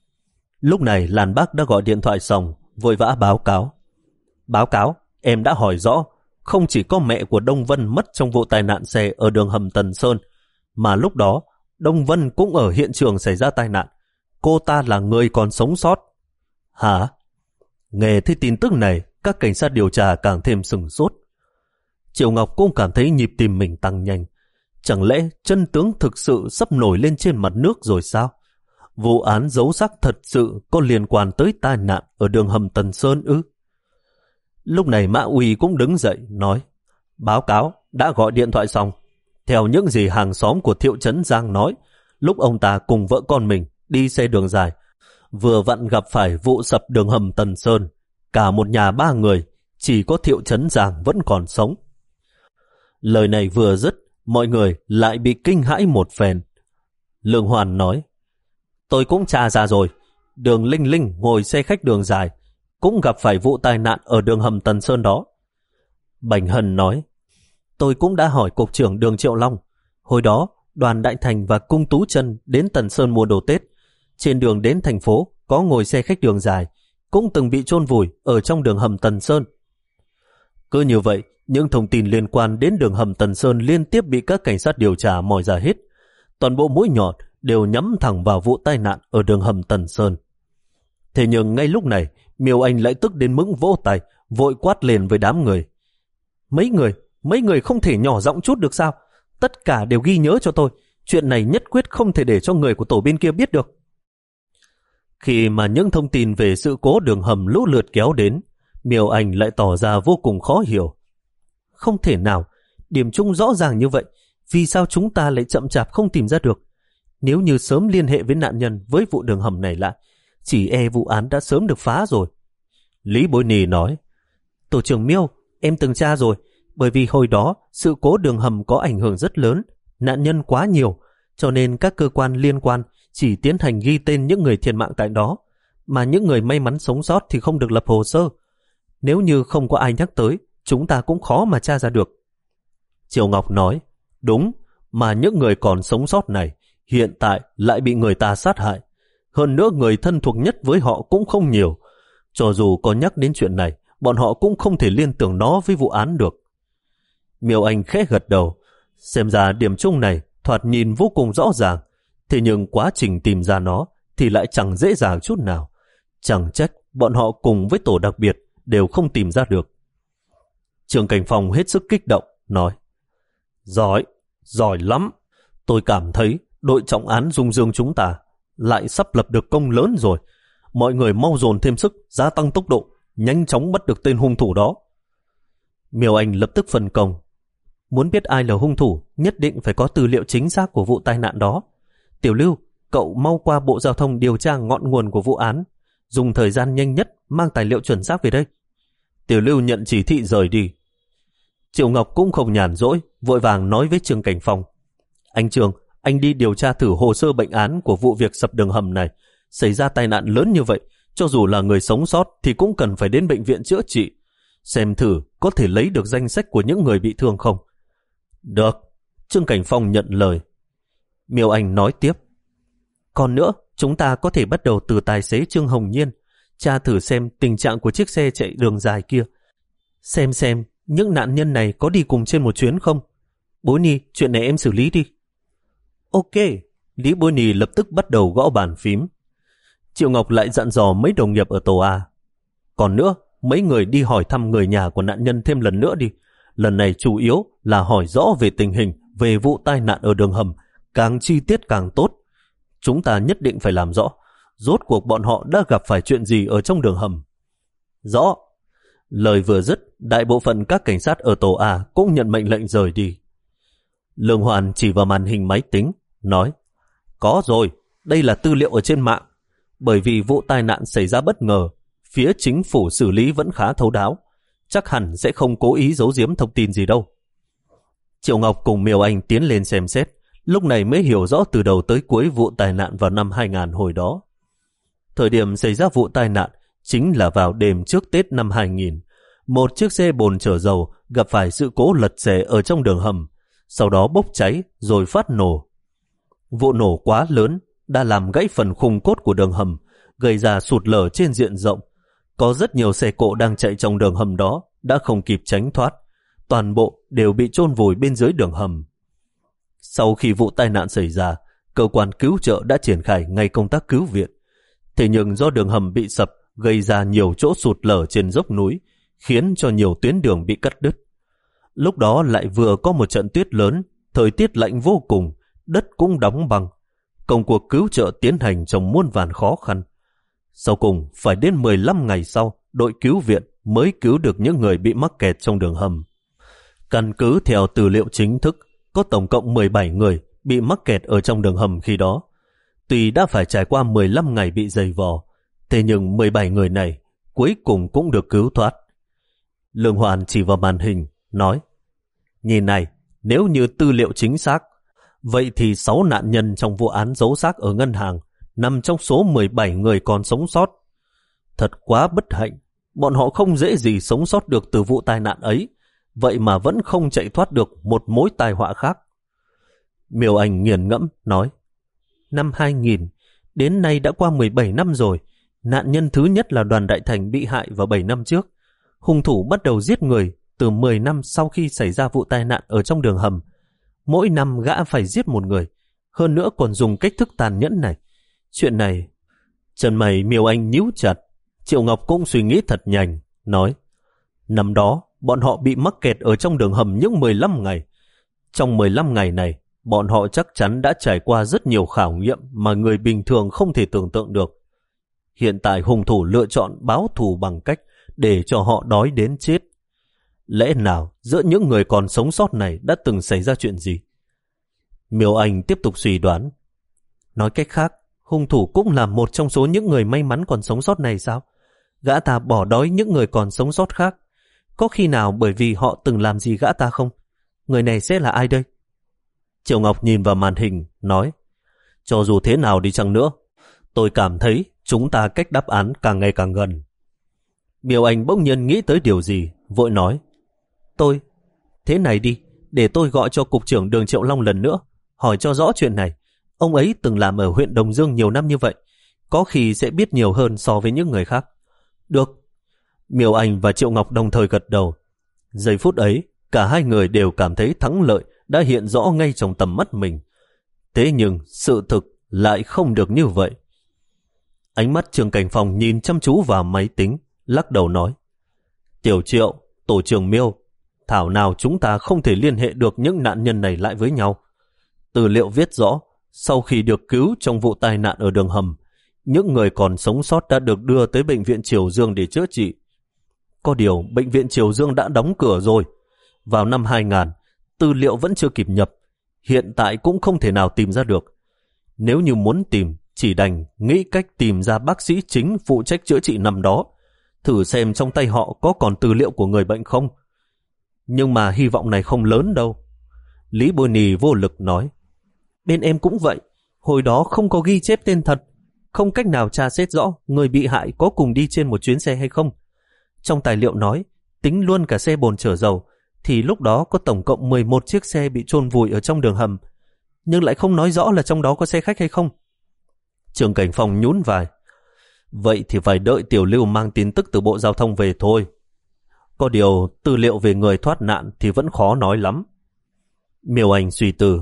Lúc này Lan Bác đã gọi điện thoại xong, vội vã báo cáo. Báo cáo, em đã hỏi rõ, không chỉ có mẹ của Đông Vân mất trong vụ tai nạn xe ở đường hầm Tần Sơn, mà lúc đó Đông Vân cũng ở hiện trường xảy ra tai nạn. Cô ta là người còn sống sót. Hả? Nghe thấy tin tức này, các cảnh sát điều tra càng thêm sửng sốt. Triệu Ngọc cũng cảm thấy nhịp tim mình tăng nhanh. Chẳng lẽ chân tướng thực sự sắp nổi lên trên mặt nước rồi sao? Vụ án giấu xác thật sự có liên quan tới tai nạn ở đường hầm Tần Sơn ư? Lúc này Mã Uy cũng đứng dậy nói: báo cáo đã gọi điện thoại xong. Theo những gì hàng xóm của Thiệu Trấn Giang nói, lúc ông ta cùng vợ con mình đi xe đường dài, vừa vặn gặp phải vụ sập đường hầm Tần Sơn. Cả một nhà ba người, chỉ có Thiệu Trấn Giang vẫn còn sống. Lời này vừa dứt, mọi người lại bị kinh hãi một phen. Lương Hoàn nói: tôi cũng tra ra rồi, Đường Linh Linh ngồi xe khách đường dài cũng gặp phải vụ tai nạn ở đường hầm Tần Sơn đó. Bành Hân nói: tôi cũng đã hỏi cục trưởng Đường Triệu Long. Hồi đó Đoàn Đại Thành và Cung Tú Chân đến Tần Sơn mua đồ Tết. Trên đường đến thành phố có ngồi xe khách đường dài, cũng từng bị chôn vùi ở trong đường hầm Tần Sơn. Cứ như vậy, những thông tin liên quan đến đường hầm Tần Sơn liên tiếp bị các cảnh sát điều tra moi ra hết. Toàn bộ mũi nhọn đều nhắm thẳng vào vụ tai nạn ở đường hầm Tần Sơn. Thế nhưng ngay lúc này, Miêu Anh lại tức đến mức vỗ tay, vội quát lên với đám người: Mấy người, mấy người không thể nhỏ giọng chút được sao? Tất cả đều ghi nhớ cho tôi. Chuyện này nhất quyết không thể để cho người của tổ bên kia biết được. Khi mà những thông tin về sự cố đường hầm lũ lượt kéo đến, Miêu Anh lại tỏ ra vô cùng khó hiểu. Không thể nào, điểm chung rõ ràng như vậy, vì sao chúng ta lại chậm chạp không tìm ra được? Nếu như sớm liên hệ với nạn nhân với vụ đường hầm này lại, chỉ e vụ án đã sớm được phá rồi. Lý Bối Nì nói: Tổ trưởng Miêu, em từng tra rồi, bởi vì hồi đó sự cố đường hầm có ảnh hưởng rất lớn, nạn nhân quá nhiều, cho nên các cơ quan liên quan chỉ tiến hành ghi tên những người thiệt mạng tại đó, mà những người may mắn sống sót thì không được lập hồ sơ. Nếu như không có ai nhắc tới, chúng ta cũng khó mà tra ra được. Triệu Ngọc nói: Đúng, mà những người còn sống sót này hiện tại lại bị người ta sát hại. Hơn nữa người thân thuộc nhất với họ cũng không nhiều. Cho dù có nhắc đến chuyện này, bọn họ cũng không thể liên tưởng nó với vụ án được. Miêu Anh khẽ gật đầu. Xem ra điểm chung này thoạt nhìn vô cùng rõ ràng, thế nhưng quá trình tìm ra nó thì lại chẳng dễ dàng chút nào. Chẳng trách bọn họ cùng với tổ đặc biệt đều không tìm ra được. Trương Cảnh Phong hết sức kích động, nói: Giỏi, giỏi lắm. Tôi cảm thấy đội trọng án Dung Dương chúng ta lại sắp lập được công lớn rồi. Mọi người mau dồn thêm sức, gia tăng tốc độ, nhanh chóng bắt được tên hung thủ đó. Miêu Anh lập tức phân công: Muốn biết ai là hung thủ, nhất định phải có tư liệu chính xác của vụ tai nạn đó. Tiểu Lưu, cậu mau qua Bộ Giao thông điều tra ngọn nguồn của vụ án, dùng thời gian nhanh nhất mang tài liệu chuẩn xác về đây. Tiểu Lưu nhận chỉ thị rời đi. Triệu Ngọc cũng không nhàn rỗi, vội vàng nói với Trương Cảnh Phong: Anh Trương, anh đi điều tra thử hồ sơ bệnh án của vụ việc sập đường hầm này. Xảy ra tai nạn lớn như vậy, cho dù là người sống sót thì cũng cần phải đến bệnh viện chữa trị. Xem thử có thể lấy được danh sách của những người bị thương không. Được, Trương Cảnh Phong nhận lời. Miêu Anh nói tiếp: Còn nữa, chúng ta có thể bắt đầu từ tài xế Trương Hồng Nhiên, tra thử xem tình trạng của chiếc xe chạy đường dài kia. Xem xem những nạn nhân này có đi cùng trên một chuyến không. Bối Nhi, chuyện này em xử lý đi. Ok, Lý Bối Nhi lập tức bắt đầu gõ bàn phím. Triệu Ngọc lại dặn dò mấy đồng nghiệp ở tổ A: Còn nữa, mấy người đi hỏi thăm người nhà của nạn nhân thêm lần nữa đi. Lần này chủ yếu là hỏi rõ về tình hình, về vụ tai nạn ở đường hầm, càng chi tiết càng tốt. Chúng ta nhất định phải làm rõ, rốt cuộc bọn họ đã gặp phải chuyện gì ở trong đường hầm. Rõ. Lời vừa dứt, đại bộ phận các cảnh sát ở tổ A cũng nhận mệnh lệnh rời đi. Lương Hoàn chỉ vào màn hình máy tính, nói: Có rồi, đây là tư liệu ở trên mạng. Bởi vì vụ tai nạn xảy ra bất ngờ, phía chính phủ xử lý vẫn khá thấu đáo, chắc hẳn sẽ không cố ý giấu giếm thông tin gì đâu. Triệu Ngọc cùng Miêu Anh tiến lên xem xét, lúc này mới hiểu rõ từ đầu tới cuối vụ tai nạn vào năm hai nghìn hồi đó. Thời điểm xảy ra vụ tai nạn chính là vào đêm trước Tết năm hai nghìn. Một chiếc xe bồn chở dầu gặp phải sự cố lật xẻ ở trong đường hầm, sau đó bốc cháy rồi phát nổ. Vụ nổ quá lớn đã làm gãy phần khung cốt của đường hầm, gây ra sụt lở trên diện rộng. Có rất nhiều xe cộ đang chạy trong đường hầm đó đã không kịp tránh thoát, toàn bộ đều bị chôn vùi bên dưới đường hầm. Sau khi vụ tai nạn xảy ra, cơ quan cứu trợ đã triển khai ngay công tác cứu viện. Thế nhưng do đường hầm bị sập gây ra nhiều chỗ sụt lở trên dốc núi, khiến cho nhiều tuyến đường bị cắt đứt. Lúc đó lại vừa có một trận tuyết lớn, thời tiết lạnh vô cùng, đất cũng đóng băng. Công cuộc cứu trợ tiến hành trong muôn vàn khó khăn. Sau cùng, phải đến mười lăm ngày sau, đội cứu viện mới cứu được những người bị mắc kẹt trong đường hầm. Căn cứ theo tư liệu chính thức, có tổng cộng mười bảy người bị mắc kẹt ở trong đường hầm khi đó. Tuy đã phải trải qua mười lăm ngày bị dày vò, thế nhưng mười bảy người này cuối cùng cũng được cứu thoát. Lương Hoàn chỉ vào màn hình, nói: nhìn này, nếu như tư liệu chính xác, vậy thì sáu nạn nhân trong vụ án giấu xác ở ngân hàng nằm trong số mười bảy người còn sống sót. Thật quá bất hạnh, bọn họ không dễ gì sống sót được từ vụ tai nạn ấy, vậy mà vẫn không chạy thoát được một mối tai họa khác. Miêu Anh nghiền ngẫm nói: năm hai nghìn, đến nay đã qua mười bảy năm rồi. Nạn nhân thứ nhất là Đoàn Đại Thành bị hại vào bảy năm trước. Hung thủ bắt đầu giết người từ mười năm sau khi xảy ra vụ tai nạn ở trong đường hầm. Mỗi năm gã phải giết một người, hơn nữa còn dùng cách thức tàn nhẫn này. Chuyện này... Chân mày Miêu Anh nhíu chặt. Triệu Ngọc cũng suy nghĩ thật nhanh, nói: năm đó, bọn họ bị mắc kẹt ở trong đường hầm những mười lăm ngày. Trong mười lăm ngày này, bọn họ chắc chắn đã trải qua rất nhiều khảo nghiệm mà người bình thường không thể tưởng tượng được. Hiện tại hung thủ lựa chọn báo thù bằng cách để cho họ đói đến chết. Lẽ nào giữa những người còn sống sót này đã từng xảy ra chuyện gì? Miêu Anh tiếp tục suy đoán. Nói cách khác, hung thủ cũng là một trong số những người may mắn còn sống sót này sao? Gã ta bỏ đói những người còn sống sót khác. Có khi nào bởi vì họ từng làm gì gã ta không? Người này sẽ là ai đây? Triệu Ngọc nhìn vào màn hình, nói: cho dù thế nào đi chăng nữa, tôi cảm thấy chúng ta cách đáp án càng ngày càng gần. Miêu Anh bỗng nhiên nghĩ tới điều gì, vội nói: Tôi, thế này đi, để tôi gọi cho cục trưởng Đường Triệu Long lần nữa, hỏi cho rõ chuyện này. Ông ấy từng làm ở huyện Đồng Dương nhiều năm như vậy, có khi sẽ biết nhiều hơn so với những người khác. Được. Miêu Anh và Triệu Ngọc đồng thời gật đầu. Giây phút ấy, cả hai người đều cảm thấy thắng lợi đã hiện rõ ngay trong tầm mắt mình. Thế nhưng sự thực lại không được như vậy. Ánh mắt Trương Cảnh Phong nhìn chăm chú vào máy tính, lắc đầu nói: Tiểu Triệu, tổ trưởng Miêu, thảo nào chúng ta không thể liên hệ được những nạn nhân này lại với nhau. Tư liệu viết rõ, sau khi được cứu trong vụ tai nạn ở đường hầm, những người còn sống sót đã được đưa tới bệnh viện Triều Dương để chữa trị. Có điều bệnh viện Triều Dương đã đóng cửa rồi. Vào năm hai nghìn, tư liệu vẫn chưa kịp nhập, hiện tại cũng không thể nào tìm ra được. Nếu như muốn tìm, chỉ đành nghĩ cách tìm ra bác sĩ chính phụ trách chữa trị năm đó, thử xem trong tay họ có còn tư liệu của người bệnh không. Nhưng mà hy vọng này không lớn đâu. Lý Bôi Nì vô lực nói: Bên em cũng vậy, hồi đó không có ghi chép tên thật, không cách nào tra xét rõ người bị hại có cùng đi trên một chuyến xe hay không. Trong tài liệu nói, tính luôn cả xe bồn chở dầu, thì lúc đó có tổng cộng mười một chiếc xe bị chôn vùi ở trong đường hầm, nhưng lại không nói rõ là trong đó có xe khách hay không. Trương Cảnh Phong nhún vai: Vậy thì phải đợi Tiểu Lưu mang tin tức từ Bộ Giao thông về thôi. Có điều tư liệu về người thoát nạn thì vẫn khó nói lắm. Miêu Anh suy tư: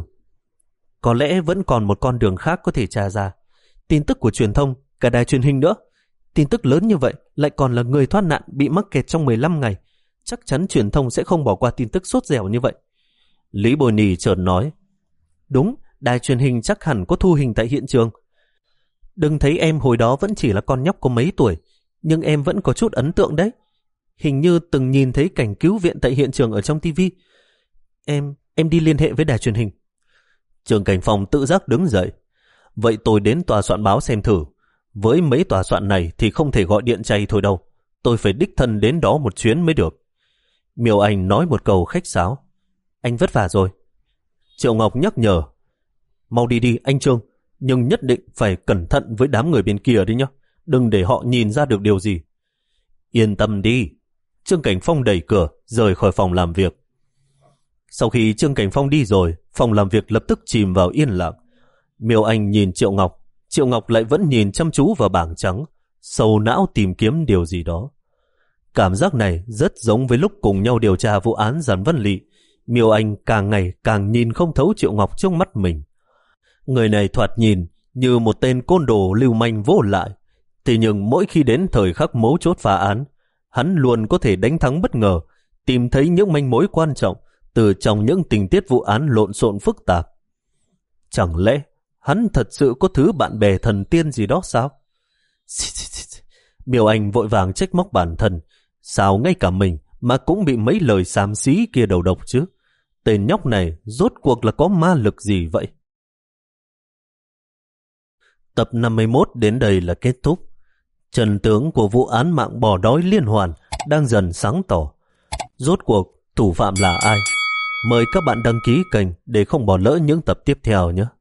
Có lẽ vẫn còn một con đường khác có thể tra ra. Tin tức của truyền thông, cả đài truyền hình nữa. Tin tức lớn như vậy lại còn là người thoát nạn bị mắc kẹt trong mười lăm ngày. Chắc chắn truyền thông sẽ không bỏ qua tin tức sốt dẻo như vậy. Lý Bồi Nì chợt nói: Đúng, đài truyền hình chắc hẳn có thu hình tại hiện trường. Đừng thấy em hồi đó vẫn chỉ là con nhóc có mấy tuổi, nhưng em vẫn có chút ấn tượng đấy. Hình như từng nhìn thấy cảnh cứu viện tại hiện trường ở trong tivi. Em, em đi liên hệ với đài truyền hình. Trương Cảnh Phong tự giác đứng dậy: Vậy tôi đến tòa soạn báo xem thử. Với mấy tòa soạn này thì không thể gọi điện chay thôi đâu. Tôi phải đích thân đến đó một chuyến mới được. Miêu Anh nói một câu khách sáo: Anh vất vả rồi. Triệu Ngọc nhắc nhở: Mau đi đi anh Trương, nhưng nhất định phải cẩn thận với đám người bên kia đi nhé. Đừng để họ nhìn ra được điều gì. Yên tâm đi. Trương Cảnh Phong đẩy cửa rời khỏi phòng làm việc. Sau khi Trương Cảnh Phong đi rồi, phòng làm việc lập tức chìm vào yên lặng. Miêu Anh nhìn Triệu Ngọc, Triệu Ngọc lại vẫn nhìn chăm chú vào bảng trắng, sầu não tìm kiếm điều gì đó. Cảm giác này rất giống với lúc cùng nhau điều tra vụ án Giản Văn Lị. Miêu Anh càng ngày càng nhìn không thấu Triệu Ngọc trước mắt mình. Người này thoạt nhìn như một tên côn đồ lưu manh vô lại. Thế nhưng mỗi khi đến thời khắc mấu chốt phá án, hắn luôn có thể đánh thắng bất ngờ, tìm thấy những manh mối quan trọng từ trong những tình tiết vụ án lộn xộn phức tạp. Chẳng lẽ hắn thật sự có thứ bạn bè thần tiên gì đó sao? Miêu Anh vội vàng trách móc bản thân, sao ngay cả mình mà cũng bị mấy lời xám xí kia đầu độc chứ? Tên nhóc này rốt cuộc là có ma lực gì vậy? Tập năm mươi mốt đến đây là kết thúc. Trần tướng của vụ án mạng bò đói liên hoàn đang dần sáng tỏ. Rốt cuộc thủ phạm là ai? Mời các bạn đăng ký kênh để không bỏ lỡ những tập tiếp theo nhé.